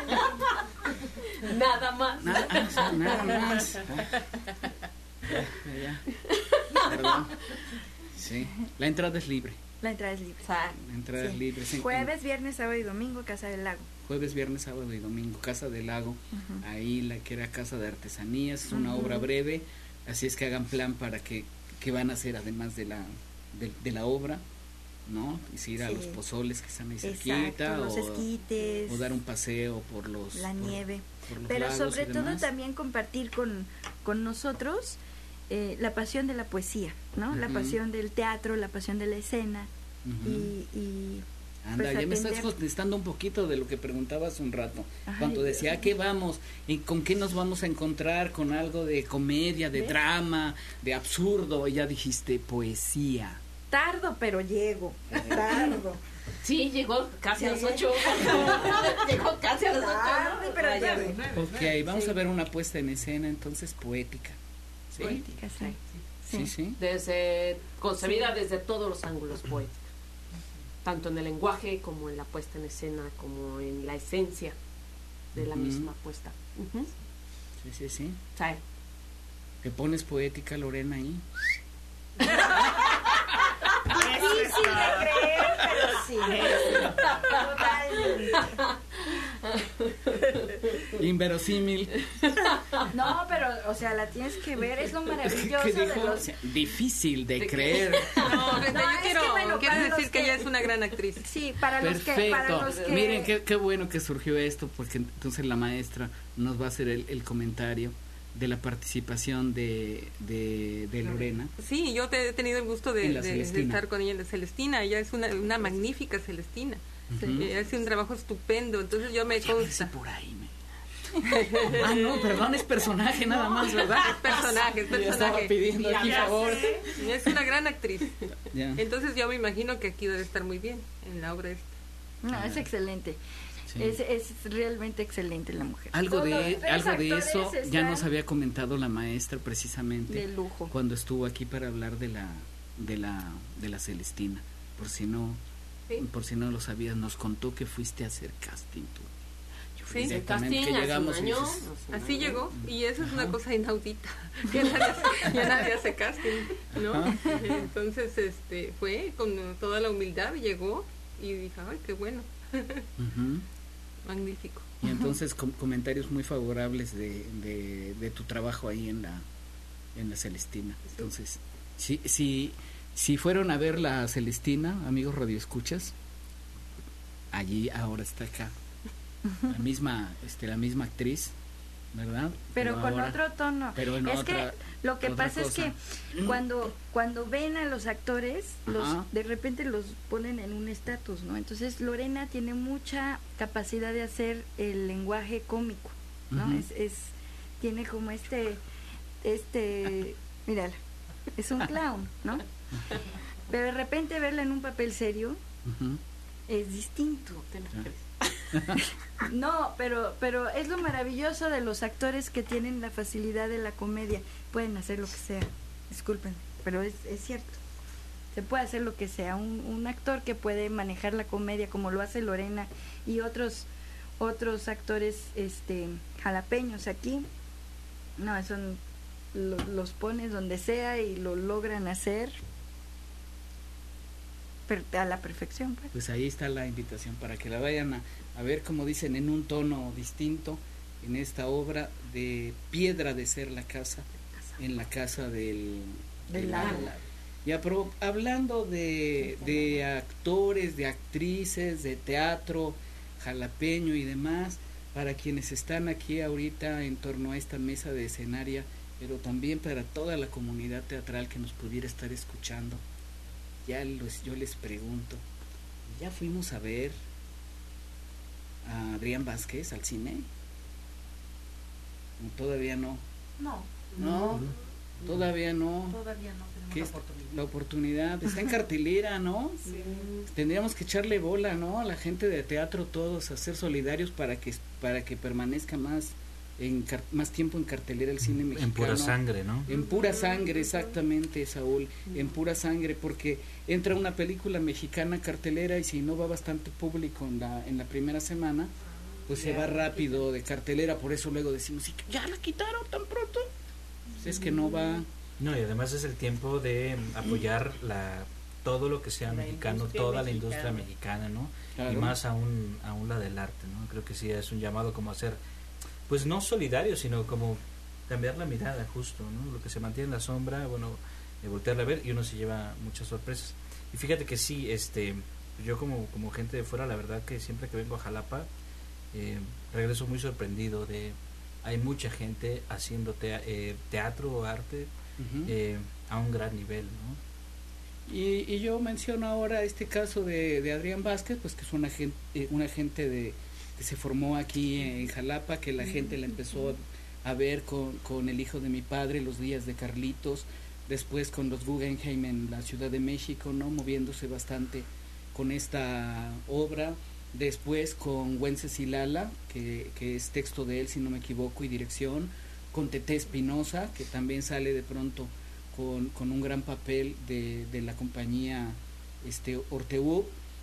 nada más. Nada, ah, sí, nada más. Ah. Ya, ya. Perdón. Sí, la entrada es libre. La entrada es libre. La entrada Sí. es libre. Sí. Jueves, viernes, sábado y domingo, Casa del Lago. Jueves, viernes, sábado y domingo, Casa del Lago. Ujú. Ahí la que era Casa de Artesanías, es una Ujú. obra breve, así es que hagan plan para que, que van a hacer además de la, de, de la obra, ¿no? Y si ir a Sí. los pozoles que están ahí Exacto, cerquita, los o, esquites, o dar un paseo por los... la por- nieve. por los Pero lagos sobre y todo demás. también compartir con, con nosotros eh, la pasión de la poesía, ¿no? La Ujú. pasión del teatro, la pasión de la escena. Ujú. Y, y Anda, pues, ya me estás atender- contestando un poquito de lo que preguntaba hace un rato. Ay, Cuando decía, ¿a Dios qué vamos? ¿Y con qué nos vamos a encontrar? ¿Con algo de comedia, de ¿Ves? drama, de absurdo? Y ya dijiste poesía. tardo, pero llego. Tardo. Sí, llegó casi a las Llegué. ocho. Llegó casi a las ocho. Tarde, pero Vaya. llego. Ok, vamos Sí. a ver una puesta en escena entonces poética. ¿Sí? Poética, sí. Sí, sí. Desde, concebida desde todos los ángulos poéticos. Tanto en el lenguaje como en la puesta en escena, como en la esencia de la Ujú. misma puesta. Ujú. Sí, sí, sí. O sea, ¿Te pones poética, Lorena, ahí? Difícil de creer, pero sí. Totalmente. Inverosímil. No, pero, o sea, la tienes que ver, es lo maravilloso ¿Qué de dijo? los... O sea, difícil de De creer. No, Brenda, No, yo es quiero, que, bueno, quiero para decir los que que- ella es una gran actriz. Sí, para los que... Para los Perfecto. que Miren, qué, qué bueno que surgió esto, porque entonces la maestra nos va a hacer el, el comentario de la participación de, de, de Lorena. Sí, yo te- he tenido el gusto de, En la de- de Celestina. estar con ella en la Celestina. Ella es una, una magnífica Celestina. Ujú. Ella hace un trabajo estupendo. Entonces yo me Ya ves consta. por ahí, me- Ah, no, perdón, es personaje nada más, ¿verdad? Es personaje, es Ya estaba personaje. pidiendo aquí Ya favor. sé, es una gran actriz. Ya. Entonces yo me imagino que aquí debe estar muy bien en la obra esta. No, es excelente. Sí. Es, es realmente excelente la mujer. Algo Todos de, los tres algo de actores eso ya están nos había comentado la maestra precisamente de lujo. cuando estuvo aquí para hablar de la de la de la Celestina. Por si no Sí. por si no lo sabías, nos contó que fuiste a hacer casting tú. Yo fui Sí. directamente casting que hace llegamos un y año. dices, hace un Así año. llegó y eso es una Ajá. cosa inaudita. Ya nadie, hace- ya nadie hace casting, ¿no? Ajá. Entonces este fue con toda la humildad, llegó y dijo, ay, qué bueno, ujú. magnífico. Y entonces com- comentarios muy favorables de, de, de tu trabajo ahí en la en la Celestina. Entonces, si si si fueron a ver la Celestina, amigos radioescuchas, allí ahora está acá la misma este la misma actriz, ¿verdad? Pero con ahora- otro tono. pero en es otra- que lo que otra pasa cosa. es que cuando cuando ven a los actores, los Ajá. de repente los ponen en un estatus, ¿no? Entonces Lorena tiene mucha capacidad de hacer el lenguaje cómico, ¿no? Ujú. Es, es tiene como este este, mírala, es un clown, ¿no? Pero de repente verla en un papel serio Ujú. es distinto. No te la Ya. crees. No, pero pero es lo maravilloso de los actores que tienen la facilidad de la comedia. Pueden hacer lo que sea. Disculpen, pero es, es cierto. Se puede hacer lo que sea. Un, un actor que puede manejar la comedia como lo hace Lorena y otros otros actores este jalapeños aquí. No, son lo- los pones donde sea y lo logran hacer per- a la perfección, pues. Pues ahí está la invitación para que la vayan a, a ver, como dicen, en un tono distinto en esta obra de Piedra de Ser la Casa, en la casa del, Del lago. Y apro- hablando de, de actores, de actrices, de teatro jalapeño y demás, para quienes están aquí ahorita en torno a esta mesa de escenaria, pero también para toda la comunidad teatral que nos pudiera estar escuchando. ya los, yo les pregunto, ¿ya fuimos a ver a Adrián Vázquez al cine? Todavía no. No. No, todavía no. Todavía no tenemos ¿Qué la es oportunidad. la oportunidad? Está en cartelera, ¿no? Sí. Tendríamos que echarle bola, ¿no? A la gente de teatro, todos, a ser solidarios para que para que permanezca más en car- más tiempo en cartelera el cine mexicano. En pura sangre, ¿no? En pura sangre, exactamente, Saúl, en pura sangre, porque entra una película mexicana cartelera y si no va bastante público en la en la primera semana, pues se va rápido de cartelera, por eso luego decimos, "¿Y ya la quitaron tan pronto?" Pues es que no va. No, y además es el tiempo de apoyar la todo lo que sea La mexicano, industria toda la mexicana. industria mexicana, ¿no? Claro. Y más aún, aún la del arte, ¿no? Creo que sí es un llamado como a ser, pues no solidario, sino como cambiar la mirada justo, ¿no? Lo que se mantiene en la sombra, bueno, eh, voltearla a ver y uno se lleva muchas sorpresas. Y fíjate que sí, este, yo como, como gente de fuera, la verdad que siempre que vengo a Jalapa, eh, regreso muy sorprendido de, hay mucha gente haciendo tea- eh, teatro o arte Ujú. eh, a un gran nivel, ¿no? Y, y yo menciono ahora este caso de, de Adrián Vázquez, pues que es una gente, eh, una gente de, que se formó aquí en Jalapa, que la gente la empezó a ver con, con El hijo de mi padre, Los días de Carlitos, después con los Guggenheim en la Ciudad de México, ¿no? Moviéndose bastante con esta obra, después con Wencesilala, que, que es texto de él, si no me equivoco, y dirección, con Tete Espinosa, que también sale de pronto con, con un gran papel de, de la compañía este Orteu,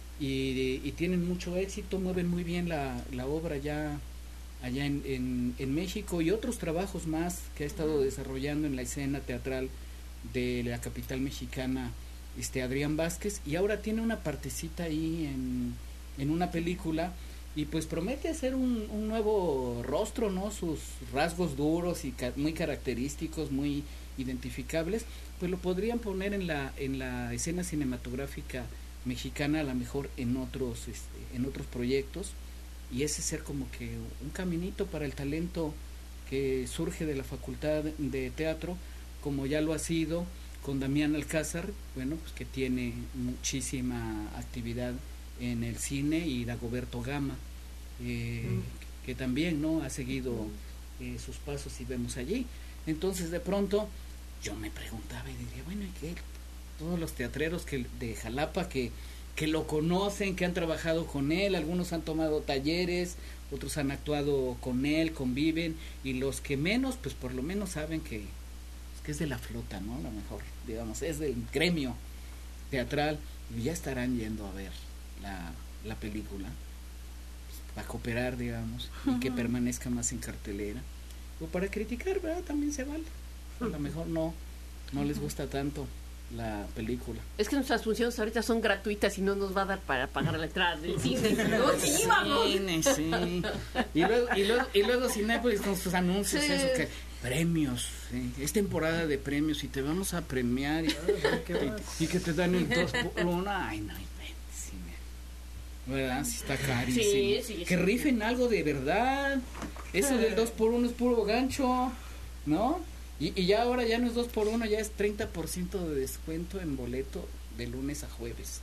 y, y tienen mucho éxito, mueven muy bien la, la obra ya allá en, en, en México, y otros trabajos más que ha estado desarrollando en la escena teatral de la capital mexicana, este Adrián Vázquez, y ahora tiene una partecita ahí en, en una película, y pues promete hacer un, un nuevo rostro, ¿no? Sus rasgos duros y ca- muy característicos, muy identificables, pues lo podrían poner en la en la escena cinematográfica mexicana, a lo mejor en otros este, en otros proyectos, y ese ser como que un caminito para el talento que surge de la Facultad de Teatro, como ya lo ha sido con Damián Alcázar, bueno, pues que tiene muchísima actividad en el cine, y Dagoberto Gama, eh, mm. que también no ha seguido eh, sus pasos, y vemos allí. Entonces de pronto yo me preguntaba y diría, bueno, ¿y qué? Todos los teatreros que de Jalapa que, que lo conocen, que han trabajado con él, algunos han tomado talleres, otros han actuado con él, conviven, y los que menos, pues por lo menos saben que, pues, que es de la flota, ¿no? A lo mejor, digamos, es del gremio teatral, y ya estarán yendo a ver la, la película, pues, para cooperar, digamos, y que permanezca más en cartelera, o para criticar, ¿verdad? También se vale. A lo mejor no, no les gusta tanto la película. Es que nuestras funciones ahorita son gratuitas y no nos va a dar para pagar la entrada del cine. ¿No? Sí, vamos. Cine, sí. Y luego, y luego, y luego Cinépolis con sus anuncios, Sí. eso que premios, sí, es temporada de premios y te vamos a premiar y, y, y que te dan el dos por uno. Ay, no, cine, ¿verdad? Sí, está carísimo. Sí, sí, que sí. rifen algo de verdad. Eso del dos por uno es puro gancho, ¿no? Y, y ya ahora ya no es dos por uno, ya es treinta por ciento de descuento en boleto de lunes a jueves.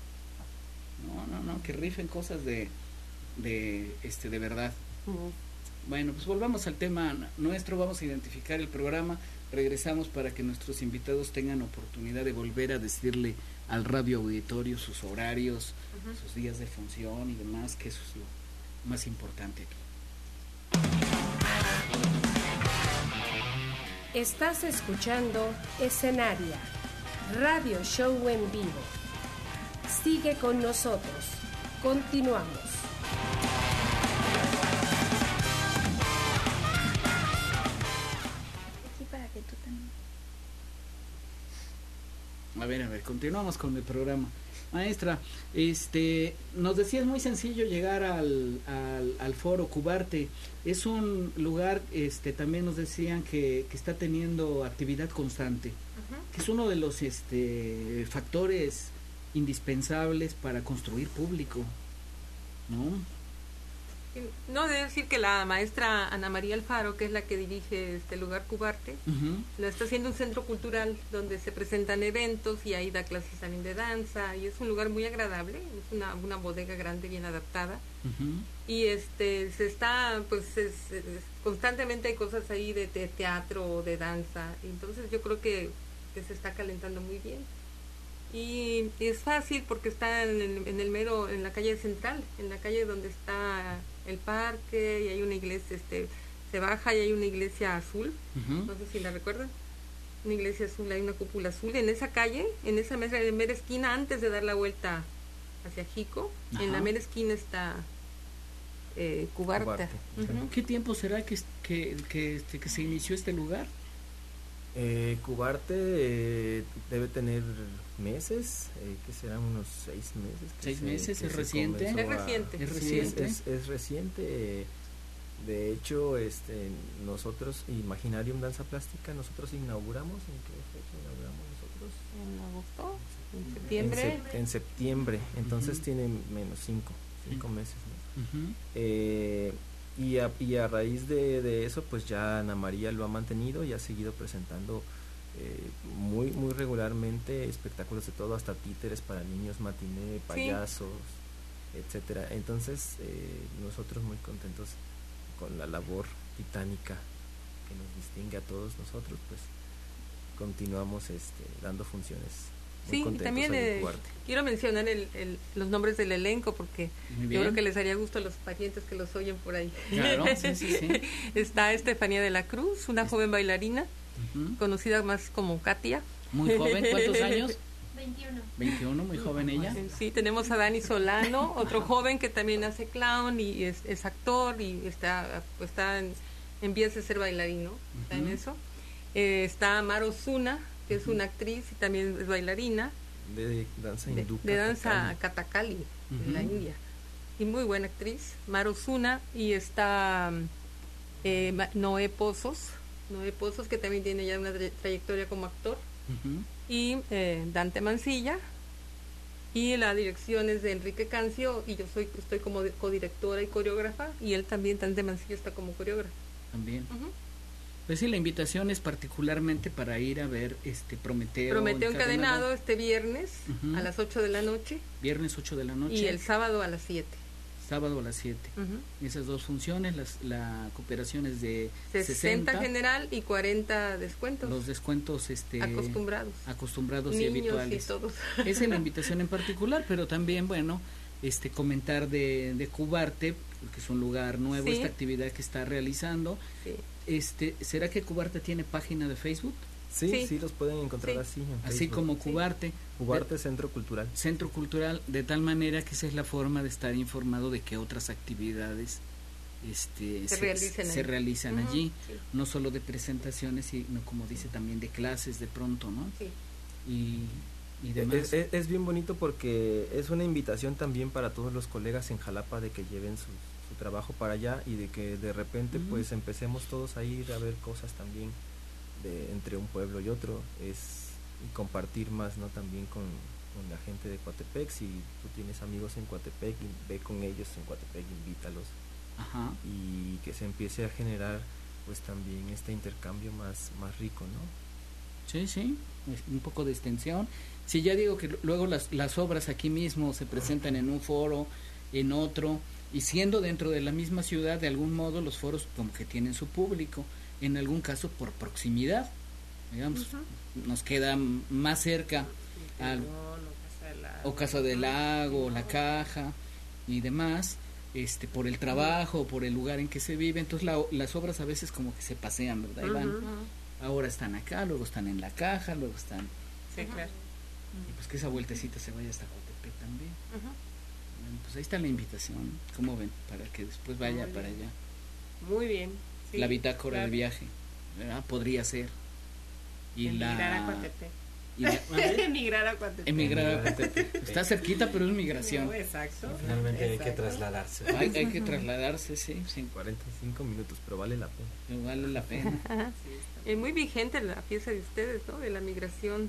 No, no, no, que rifen cosas de, de, este, de verdad. Uh-huh. Bueno, pues volvamos al tema nuestro, vamos a identificar el programa, regresamos para que nuestros invitados tengan oportunidad de volver a decirle al radio auditorio sus horarios, uh-huh. sus días de función y demás, que eso es lo más importante aquí. Estás escuchando Escenaria, radio show en vivo. Sigue con nosotros. Continuamos. Aquí para que tú también. A ver, a ver, continuamos con el programa. Maestra, este, nos decía es muy sencillo llegar al, al, al foro Cubarte. Es un lugar, este, también nos decían que, que está teniendo actividad constante, uh-huh. que es uno de los este, factores indispensables para construir público, ¿no? No, debo decir que la maestra Ana María Alfaro, que es la que dirige este lugar Cubarte, Uh-huh. lo está haciendo un centro cultural donde se presentan eventos y ahí da clases también de danza y es un lugar muy agradable, es una, una bodega grande bien adaptada Uh-huh. y este se está pues es, es- constantemente hay cosas ahí de te- teatro o de danza, entonces yo creo que, que se está calentando muy bien. Y, y es fácil porque está en el, en el mero, en la calle central, en la calle donde está el parque y hay una iglesia, este, se baja y hay una iglesia azul, Uh-huh. no sé si la recuerdan, una iglesia azul, hay una cúpula azul, en esa calle, en esa mera, mera esquina, antes de dar la vuelta hacia Jico, Ajá. en la mera esquina está eh, Cubarta. Cubarta. Ujú. ¿Qué tiempo será que, que, que, este, que se inició este lugar? Eh, Cubarte eh, debe tener meses, eh, que serán unos seis meses. que ¿Seis se- meses? que ¿Es se reciente? comenzó Es a- reciente. ¿Es Sí, reciente? Es, es reciente. eh, De hecho, este, nosotros, Imaginarium Danza Plástica, nosotros inauguramos, ¿en qué fecha inauguramos nosotros? En agosto, en En, septiembre. sep- en septiembre, entonces Ujú. tiene menos cinco, cinco Sí. meses. ¿no? Uh-huh. Eh, y, a, y a raíz de, de eso, pues ya Ana María lo ha mantenido y ha seguido presentando eh, muy muy regularmente espectáculos de todo, hasta títeres para niños, matiné, payasos, etcétera. Entonces, eh, nosotros muy contentos con la labor titánica que nos distingue a todos nosotros, pues continuamos este, dando funciones. Muy Sí, y contentos también ahí en eh, Cuarte. quiero mencionar el, el- los nombres del elenco porque Muy yo bien. creo que les haría gusto a los parientes que los oyen por ahí. Claro, sí, sí, sí. Está Estefanía de la Cruz, una joven bailarina, Uh-huh. conocida más como Katia. Muy joven, ¿cuántos años? veintiuno. veintiuno, muy joven ella. Sí, tenemos a Dani Solano, otro joven que también hace clown y es, es actor y está, pues, está en, en vías de ser bailarino, está en Ujú. eso. Eh, está Maro Zuna, que es una actriz y también es bailarina, De danza de, hindú. de danza Kathakali. Kathakali, de la Ujú. India. Y muy buena actriz, Maro Zuna, y está eh, Ma- Noé Pozos, Noé Pozos, que también tiene ya una tra- trayectoria como actor, Uh-huh. y eh, Dante Mancilla, y la dirección es de Enrique Cancio, y yo soy estoy como de- codirectora y coreógrafa, y él también, Dante Mancilla, está como coreógrafo. También. Ujú. Pues sí, la invitación es particularmente para ir a ver este Prometeo. Prometeo encadenado este viernes Ujú. a las ocho de la noche, Viernes ocho de la noche. y el sábado a las siete. sábado a las siete. Ujú. Esas dos funciones, las, la cooperación es de sesenta sesenta, general y cuarenta descuentos. los descuentos este, acostumbrados. acostumbrados y Niños y habituales. todos. Esa es la invitación en particular, pero también, bueno, este comentar de, de Cubarte, porque es un lugar nuevo, Sí. esta actividad que está realizando. Sí. Este, ¿será que Cubarte tiene página de Facebook? Sí, Sí. sí, los pueden encontrar Sí. así. En Así Facebook. como Cubarte. Cubarte Centro Cultural. Centro Cultural, de tal manera que esa es la forma de estar informado de que otras actividades este, Se realizan se ahí. realizan Ujú, allí, sí. no solo de presentaciones, sino como dice también de clases de pronto, ¿no? Sí. Y, y demás. Es, es- es bien bonito porque es una invitación también para todos los colegas en Jalapa de que lleven su, su trabajo para allá y de que de repente Ujú. pues empecemos todos a ir a ver cosas también de entre un pueblo y otro, es y compartir más, ¿no? También con, con la gente de Coatepec. Si tú tienes amigos en Coatepec, y ve con ellos en Coatepec, invítalos Ajá. y que se empiece a generar pues también este intercambio más más rico, ¿no? Sí, sí, es un poco de extensión. Sí, ya digo que lu- luego las, las obras aquí mismo se presentan en un foro, en otro, y siendo dentro de la misma ciudad, de algún modo los foros como que tienen su público, en algún caso por proximidad, digamos, nos queda m- más cerca al, No, no pasa la- o Casa del Lago, o La Caja y demás, este por el trabajo, por el lugar en que se vive, entonces la- las obras a veces como que se pasean, ¿verdad, Iván? Ujú. Ahora están acá, luego están en La Caja, luego están... Sí, claro. Y pues que esa vueltecita se vaya hasta Coatepec también. Ujú. Bueno, pues ahí está la invitación, ¿cómo ven? Para que después vaya Muy para bien. allá. Muy bien. sí, La bitácora claro. de viaje, ¿verdad? Podría ser. Y Emigrar a la... Coatepec. y la- ¿vale? Emigrar a Coatepec. Emigrar a Coatepec. Está cerquita, pero es migración. No, exacto. Finalmente hay que Exacto. trasladarse. Hay, hay que trasladarse, sí, sí, cuarenta y cinco minutos, pero vale la pena. pero vale la pena. Ajá. Es muy vigente la pieza de ustedes, ¿no? De la migración.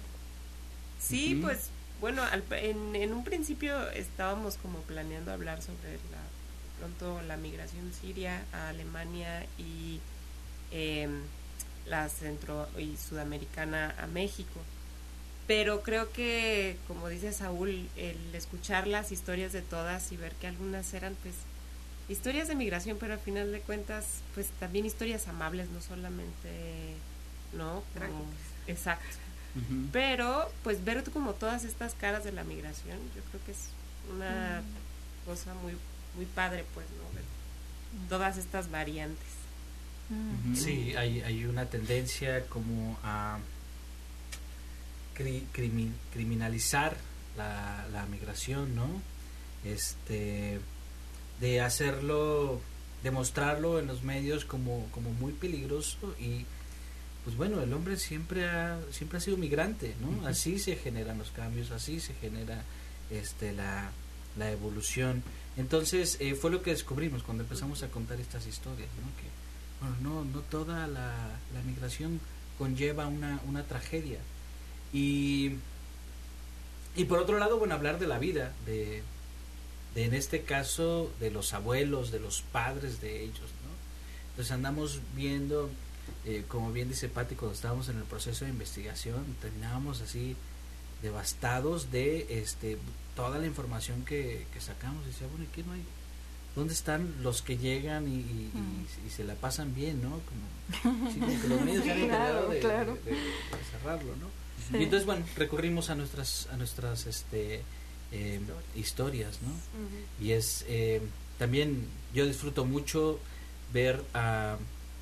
Sí, Ujú. pues bueno, al- en, en un principio estábamos como planeando hablar sobre la pronto la migración siria a Alemania y eh, la centro y sudamericana a México. Pero creo que, como dice Saúl, el escuchar las historias de todas y ver que algunas eran pues historias de migración, pero al final de cuentas pues también historias amables, no solamente, ¿no? Como, exacto. Uh-huh. Pero pues ver como todas estas caras de la migración, yo creo que es una uh-huh. cosa muy muy padre, pues, ¿no? Ver todas estas variantes. Uh-huh. Sí, hay, hay una tendencia como a cri, crimin, criminalizar la, la migración, ¿no? Este, de hacerlo, de mostrarlo en los medios como, como muy peligroso y pues bueno, el hombre siempre ha, siempre ha sido migrante, ¿no? Uh-huh. Así se generan los cambios, así se genera este la, la evolución. Entonces eh, fue lo que descubrimos cuando empezamos a contar estas historias, ¿no? Que bueno, no, no toda la, la migración conlleva una, una tragedia. Y, y por otro lado, bueno, hablar de la vida, de, de en este caso de los abuelos, de los padres de ellos, ¿no? Entonces andamos viendo, eh, como bien dice Pati, cuando estábamos en el proceso de investigación, terminábamos así devastados de este toda la información que, que sacamos. Y decía, bueno, ¿y qué no hay? ¿Dónde están los que llegan y, y, y, y se la pasan bien, ¿no? Como, sí, como que los medios se han encargado de, claro. de, de, de cerrarlo, ¿no? Sí. Y entonces, bueno, recurrimos a nuestras a nuestras este eh, historias, ¿no? Uh-huh. Y es eh, también yo disfruto mucho ver a,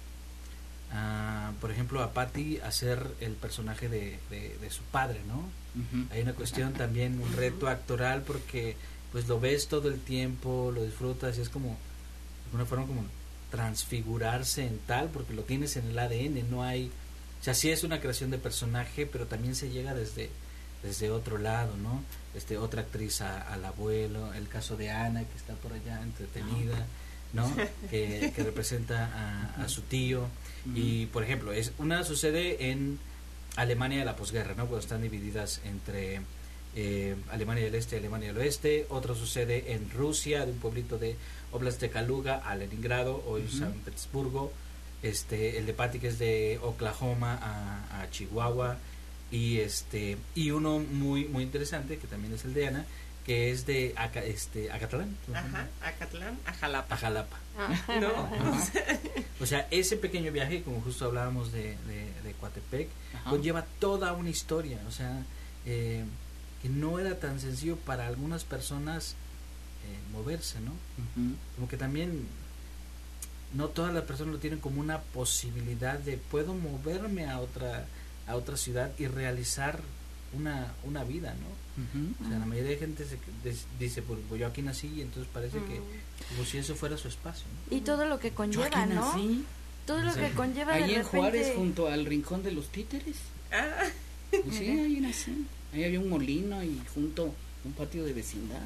a por ejemplo, a Patty hacer el personaje de, de, de su padre, ¿no? Uh-huh. Hay una cuestión también, un reto actoral, porque pues lo ves todo el tiempo, lo disfrutas y es como, de alguna forma, como transfigurarse en tal, porque lo tienes en el A D N, no hay, o sea, sí es una creación de personaje, pero también se llega desde desde otro lado, ¿no? Este, otra actriz a, al abuelo, el caso de Ana, que está por allá entretenida, ¿no? Que, que representa a, a su tío. Uh-huh. Y, por ejemplo, es una sucede en Alemania de la posguerra, ¿no? Cuando están divididas entre eh, Alemania del Este y Alemania del Oeste. Otro sucede en Rusia, de un pueblito de Oblast de Kaluga a Leningrado, hoy uh-huh. San Petersburgo. Este, el de Patty, que es de Oklahoma a, a Chihuahua. Y este y uno muy muy interesante, que también es el de Ana, que es de Aca, este Acatlán. Ajá, Acatlán a Jalapa. A Jalapa. Ah. ¿No? O sea, ese pequeño viaje, como justo hablábamos de, de, de Coatepec, ajá, conlleva toda una historia. O sea, eh, que no era tan sencillo para algunas personas eh, moverse, ¿no? Uh-huh. Como que también no todas las personas lo tienen como una posibilidad de puedo moverme a otra a otra ciudad y realizar una una vida, ¿no? Uh-huh. O sea, la mayoría de gente se des, dice, pues, pues yo aquí nací, y entonces parece uh-huh. que como si eso fuera su espacio, ¿no? Y todo lo que conlleva, ¿no? Nací. Todo lo sí. que conlleva ahí de en repente... Juárez, junto al Rincón de los Títeres. Ah. Sí, ahí nací. Ahí había un molino y junto un patio de vecindad.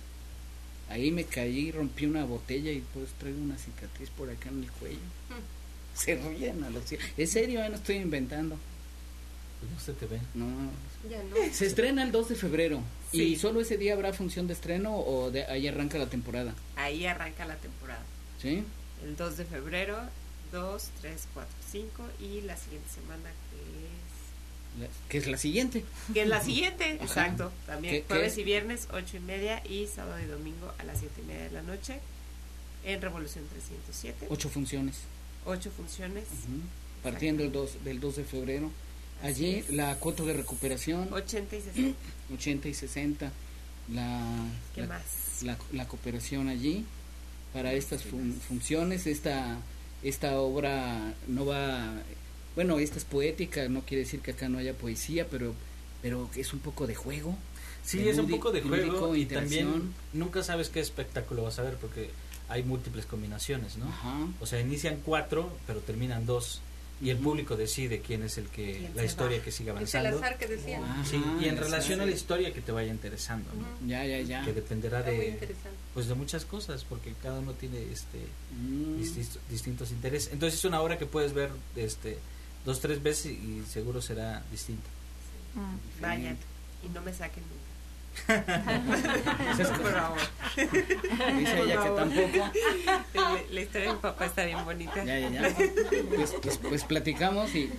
Ahí me caí, rompí una botella y pues traigo una cicatriz por acá en el cuello. Uh-huh. Se ríen a los... Es serio, eh, no estoy inventando. Pues no se te ve. No. Ya no. Se estrena el dos de febrero. Sí. ¿Y solo ese día habrá función de estreno o de ahí arranca la temporada? Ahí arranca la temporada. ¿Sí? El dos de febrero, dos, tres, cuatro, cinco y la siguiente semana que es... La, que es la siguiente. Que es la siguiente, exacto. También ¿Qué, jueves qué y viernes, ocho y media y sábado y domingo a las siete y media de la noche en Revolución trescientos siete. Ocho funciones. Ocho funciones. Uh-huh. Partiendo el dos, del dos de febrero. Allí es. La cuota de recuperación ochenta y sesenta. ochenta y sesenta. La, ¿Qué la, más? La, la cooperación allí para estas fun, funciones. Esta esta obra no va, bueno, esta es poética, no quiere decir que acá no haya poesía, pero pero es un poco de juego. Sí, de es lúdico, un poco de juego y también nunca sabes qué espectáculo vas a ver porque hay múltiples combinaciones, ¿no? Ajá. O sea, inician cuatro, pero terminan dos. Y el público decide quién es el que la historia va? Que siga avanzando. Es el azar que decían. Wow. Sí, y en relación a la historia que te vaya interesando, ¿no? Uh-huh. Ya, ya, ya. Que dependerá de pues de muchas cosas, porque cada uno tiene este mm. distintos, distintos intereses. Entonces es una obra que puedes ver este dos, tres veces y seguro será distinta. Sí. Mm. Vayan y no me saquen nunca. Por favor. Dice ella que tampoco. La, la historia de mi papá está bien bonita. Ya, ya, ya. Pues, pues, pues platicamos y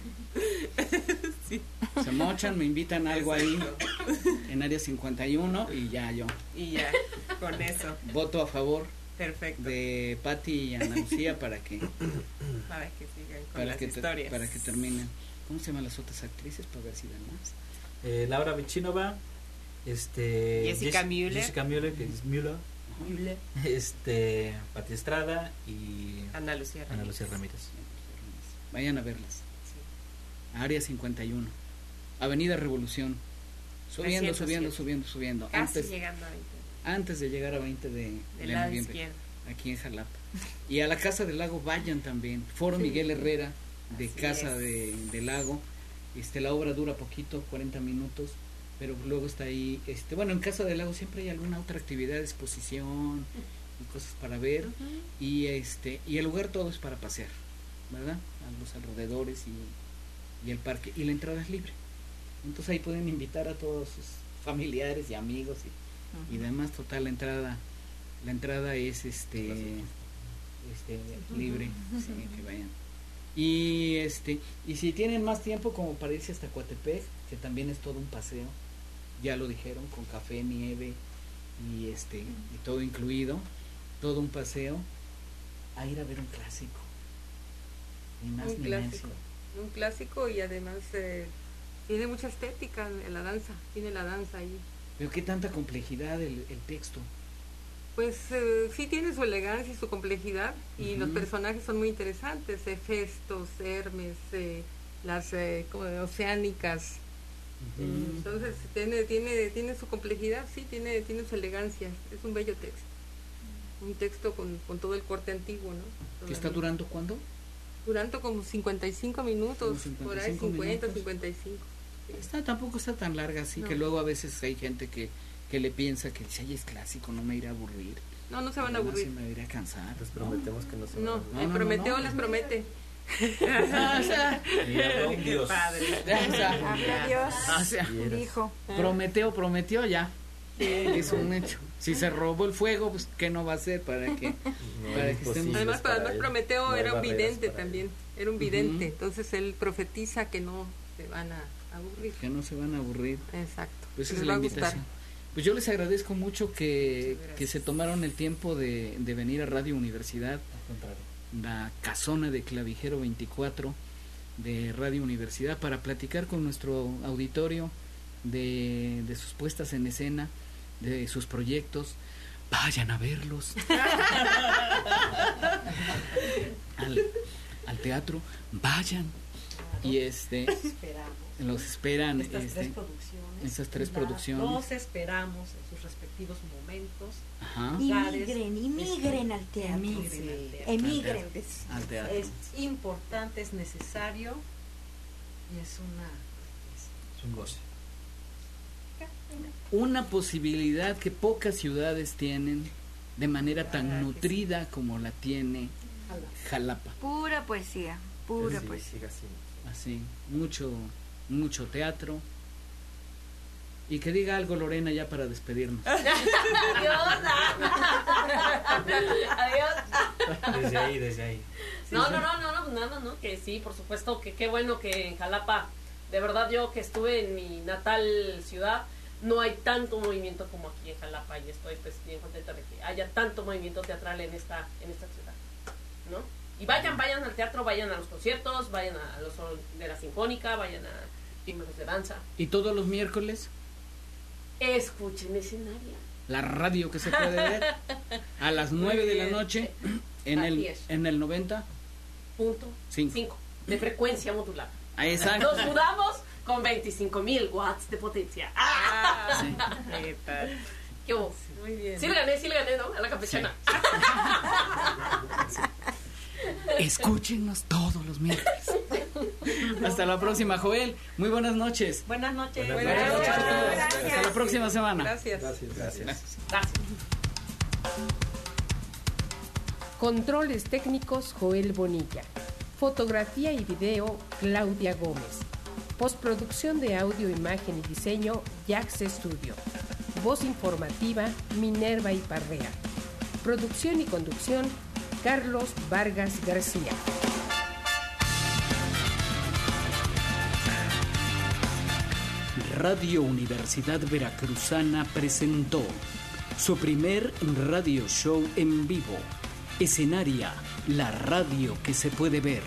sí. se mochan, me invitan a algo ahí en área cincuenta y uno y ya yo. Y ya, con eso. Voto a favor. Perfecto. De Pati y Ana Lucía para que para que sigan con para las que historias. Te, para que terminen. ¿Cómo se llaman las otras actrices para ver si dan más? Eh, Laura Vichinova, este Jessica Jess, Müller. Jessica Müller, que es Müller. Müller. Este Pati Estrada y Ana Lucía Ramírez. Ana Lucía Ramírez. Vayan a verlas. Sí. Área cincuenta y uno. Avenida Revolución. Subiendo, subiendo, subiendo, subiendo. Casi antes, llegando a veinte. Antes de llegar a veinte de, de Del lado noviembre. izquierdo. Aquí en Jalapa. Y a la Casa del Lago vayan también. Foro sí. Miguel Herrera de Así Casa de, del Lago. Este, la obra dura poquito, cuarenta minutos, pero luego está ahí, este, bueno, en Casa del Lago siempre hay alguna otra actividad de exposición y cosas para ver, uh-huh. y este, y el lugar todo es para pasear, ¿verdad? A los alrededores y, y el parque, y la entrada es libre. Entonces ahí pueden invitar a todos sus familiares y amigos y, uh-huh. y demás. Total, la entrada, la entrada es este, este uh-huh. libre, uh-huh. sí, que vayan. Y este y si tienen más tiempo como para irse hasta Coatepec, que también es todo un paseo, ya lo dijeron, con café, nieve y este y todo incluido, todo un paseo a ir a ver un clásico. Ni más un ni clásico, menos. un clásico y además eh, tiene mucha estética en la danza, tiene la danza ahí. Pero qué tanta complejidad el, el texto. Pues eh, sí tiene su elegancia y su complejidad y uh-huh. los personajes son muy interesantes, Hefestos, Hermes, eh, las eh, como oceánicas, uh-huh. eh, entonces tiene tiene tiene su complejidad, sí, tiene tiene su elegancia, es un bello texto, un texto con, con todo el corte antiguo, ¿no? ¿Que está durando cuándo? Durando como cincuenta y cinco minutos, cincuenta y cinco por ahí cincuenta, minutos. cincuenta y cinco. Sí. Está, tampoco está tan larga, así no. que luego a veces hay gente que que le piensa que dice, ay, es clásico, no me irá a aburrir. No, no se van a aburrir. No se me irá a cansar. Les prometemos que no se van no, a aburrir. No, no, Prometeo no, no. les promete. o sea, Dios. Dios o sea, dijo. Prometeo, prometió ya. Es un hecho. Si se robó el fuego, pues ¿qué no va a hacer para que, no, para que estemos? Además, para además Prometeo no era un vidente para también. Él. Era un vidente. Uh-huh. Entonces él profetiza que no se van a aburrir. Que no se van a aburrir. Exacto. Pues esa es la invitación. Pues yo les agradezco mucho que, que se tomaron el tiempo de, de venir a Radio Universidad, la casona de Clavijero veinticuatro de Radio Universidad, para platicar con nuestro auditorio de, de sus puestas en escena, de sus proyectos. Vayan a verlos al, al teatro, vayan. Y este los esperan estas este, tres producciones esas tres la, producciones los esperamos en sus respectivos momentos. Ajá. Emigren, emigren al teatro, emigren sí. al teatro. Emigren al teatro. Es importante, es necesario y es una es un goce, una posibilidad que pocas ciudades tienen de manera tan nutrida como la tiene Jalapa. Pura poesía, pura sí, poesía. Sí, así, mucho, mucho teatro. Y que diga algo Lorena ya para despedirnos. Adiós. Adiós. Desde ahí, desde ahí. No, no, no, no, no, nada, no, que sí, por supuesto, que qué bueno que en Jalapa, de verdad yo que estuve en mi natal ciudad, no hay tanto movimiento como aquí en Jalapa y estoy pues bien contenta de que haya tanto movimiento teatral en esta, en esta ciudad, ¿no? Y vayan, vayan al teatro, vayan a los conciertos, vayan a los de la Sinfónica, vayan a números de danza. ¿Y todos los miércoles? Escuchen Escenaria. La radio que se puede ver a las nueve de la noche en el, en el noventa punto cinco de frecuencia modulada. Ahí exacto. Nos mudamos con veinticinco mil watts de potencia. Ah, sí. ¿Qué tal? ¿Qué hubo? Muy bien. Sí le gané, sí le gané, ¿no? A la campechana. Sí. Escúchenos todos los miércoles. Hasta la próxima, Joel. Muy buenas noches. Buenas noches. Buenas, buenas noches a todos. Gracias. Hasta la próxima semana. Gracias. Gracias, gracias. Gracias. Gracias. Controles técnicos Joel Bonilla. Fotografía y video Claudia Gómez. Postproducción de audio, imagen y diseño Jax Studio. Voz informativa, Minerva Iparrea. Producción y conducción, Carlos Vargas García. Radio Universidad Veracruzana presentó su primer radio show en vivo. Escenaria, la radio que se puede ver.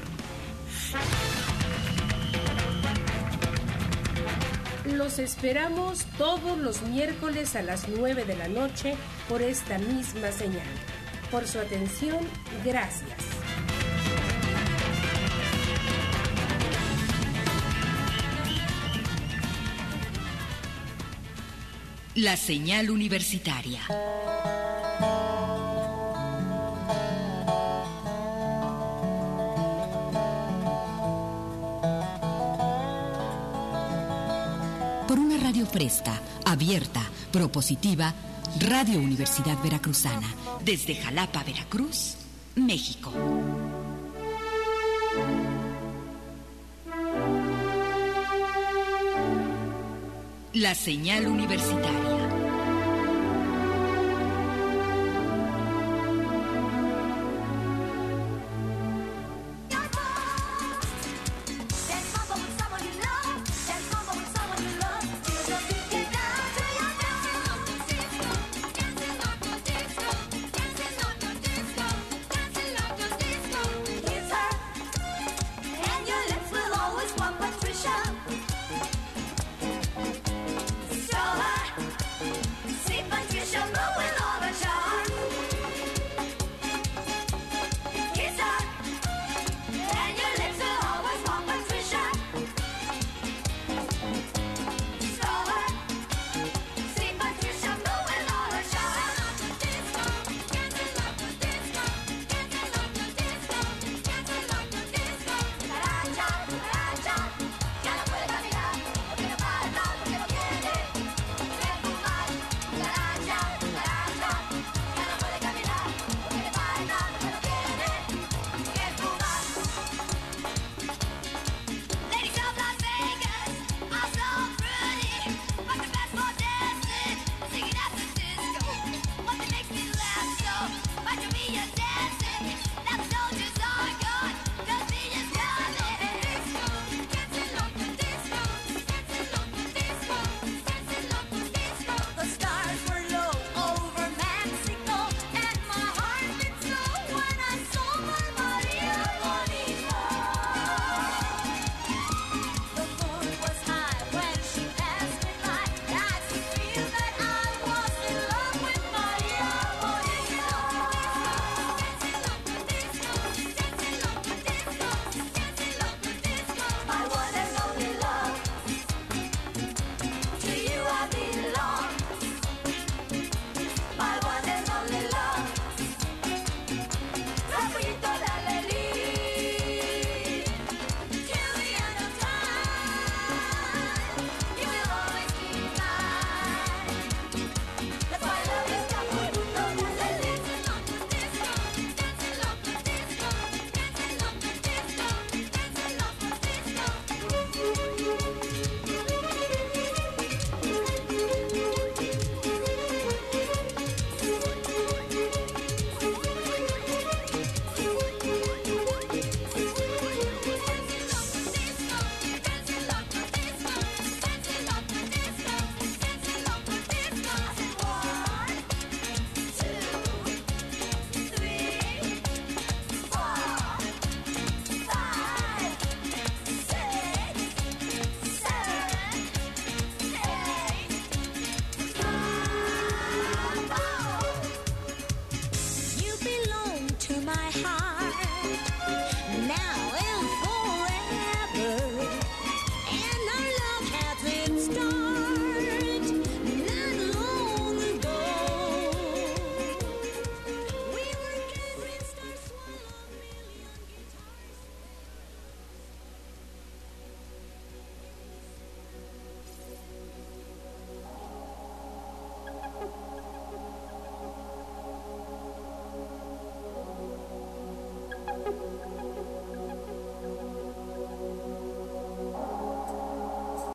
Los esperamos todos los miércoles a las nueve de la noche por esta misma señal. Por su atención, gracias. La señal universitaria. Por una radio fresca, abierta, propositiva, Radio Universidad Veracruzana, desde Jalapa, Veracruz, México. La señal universitaria.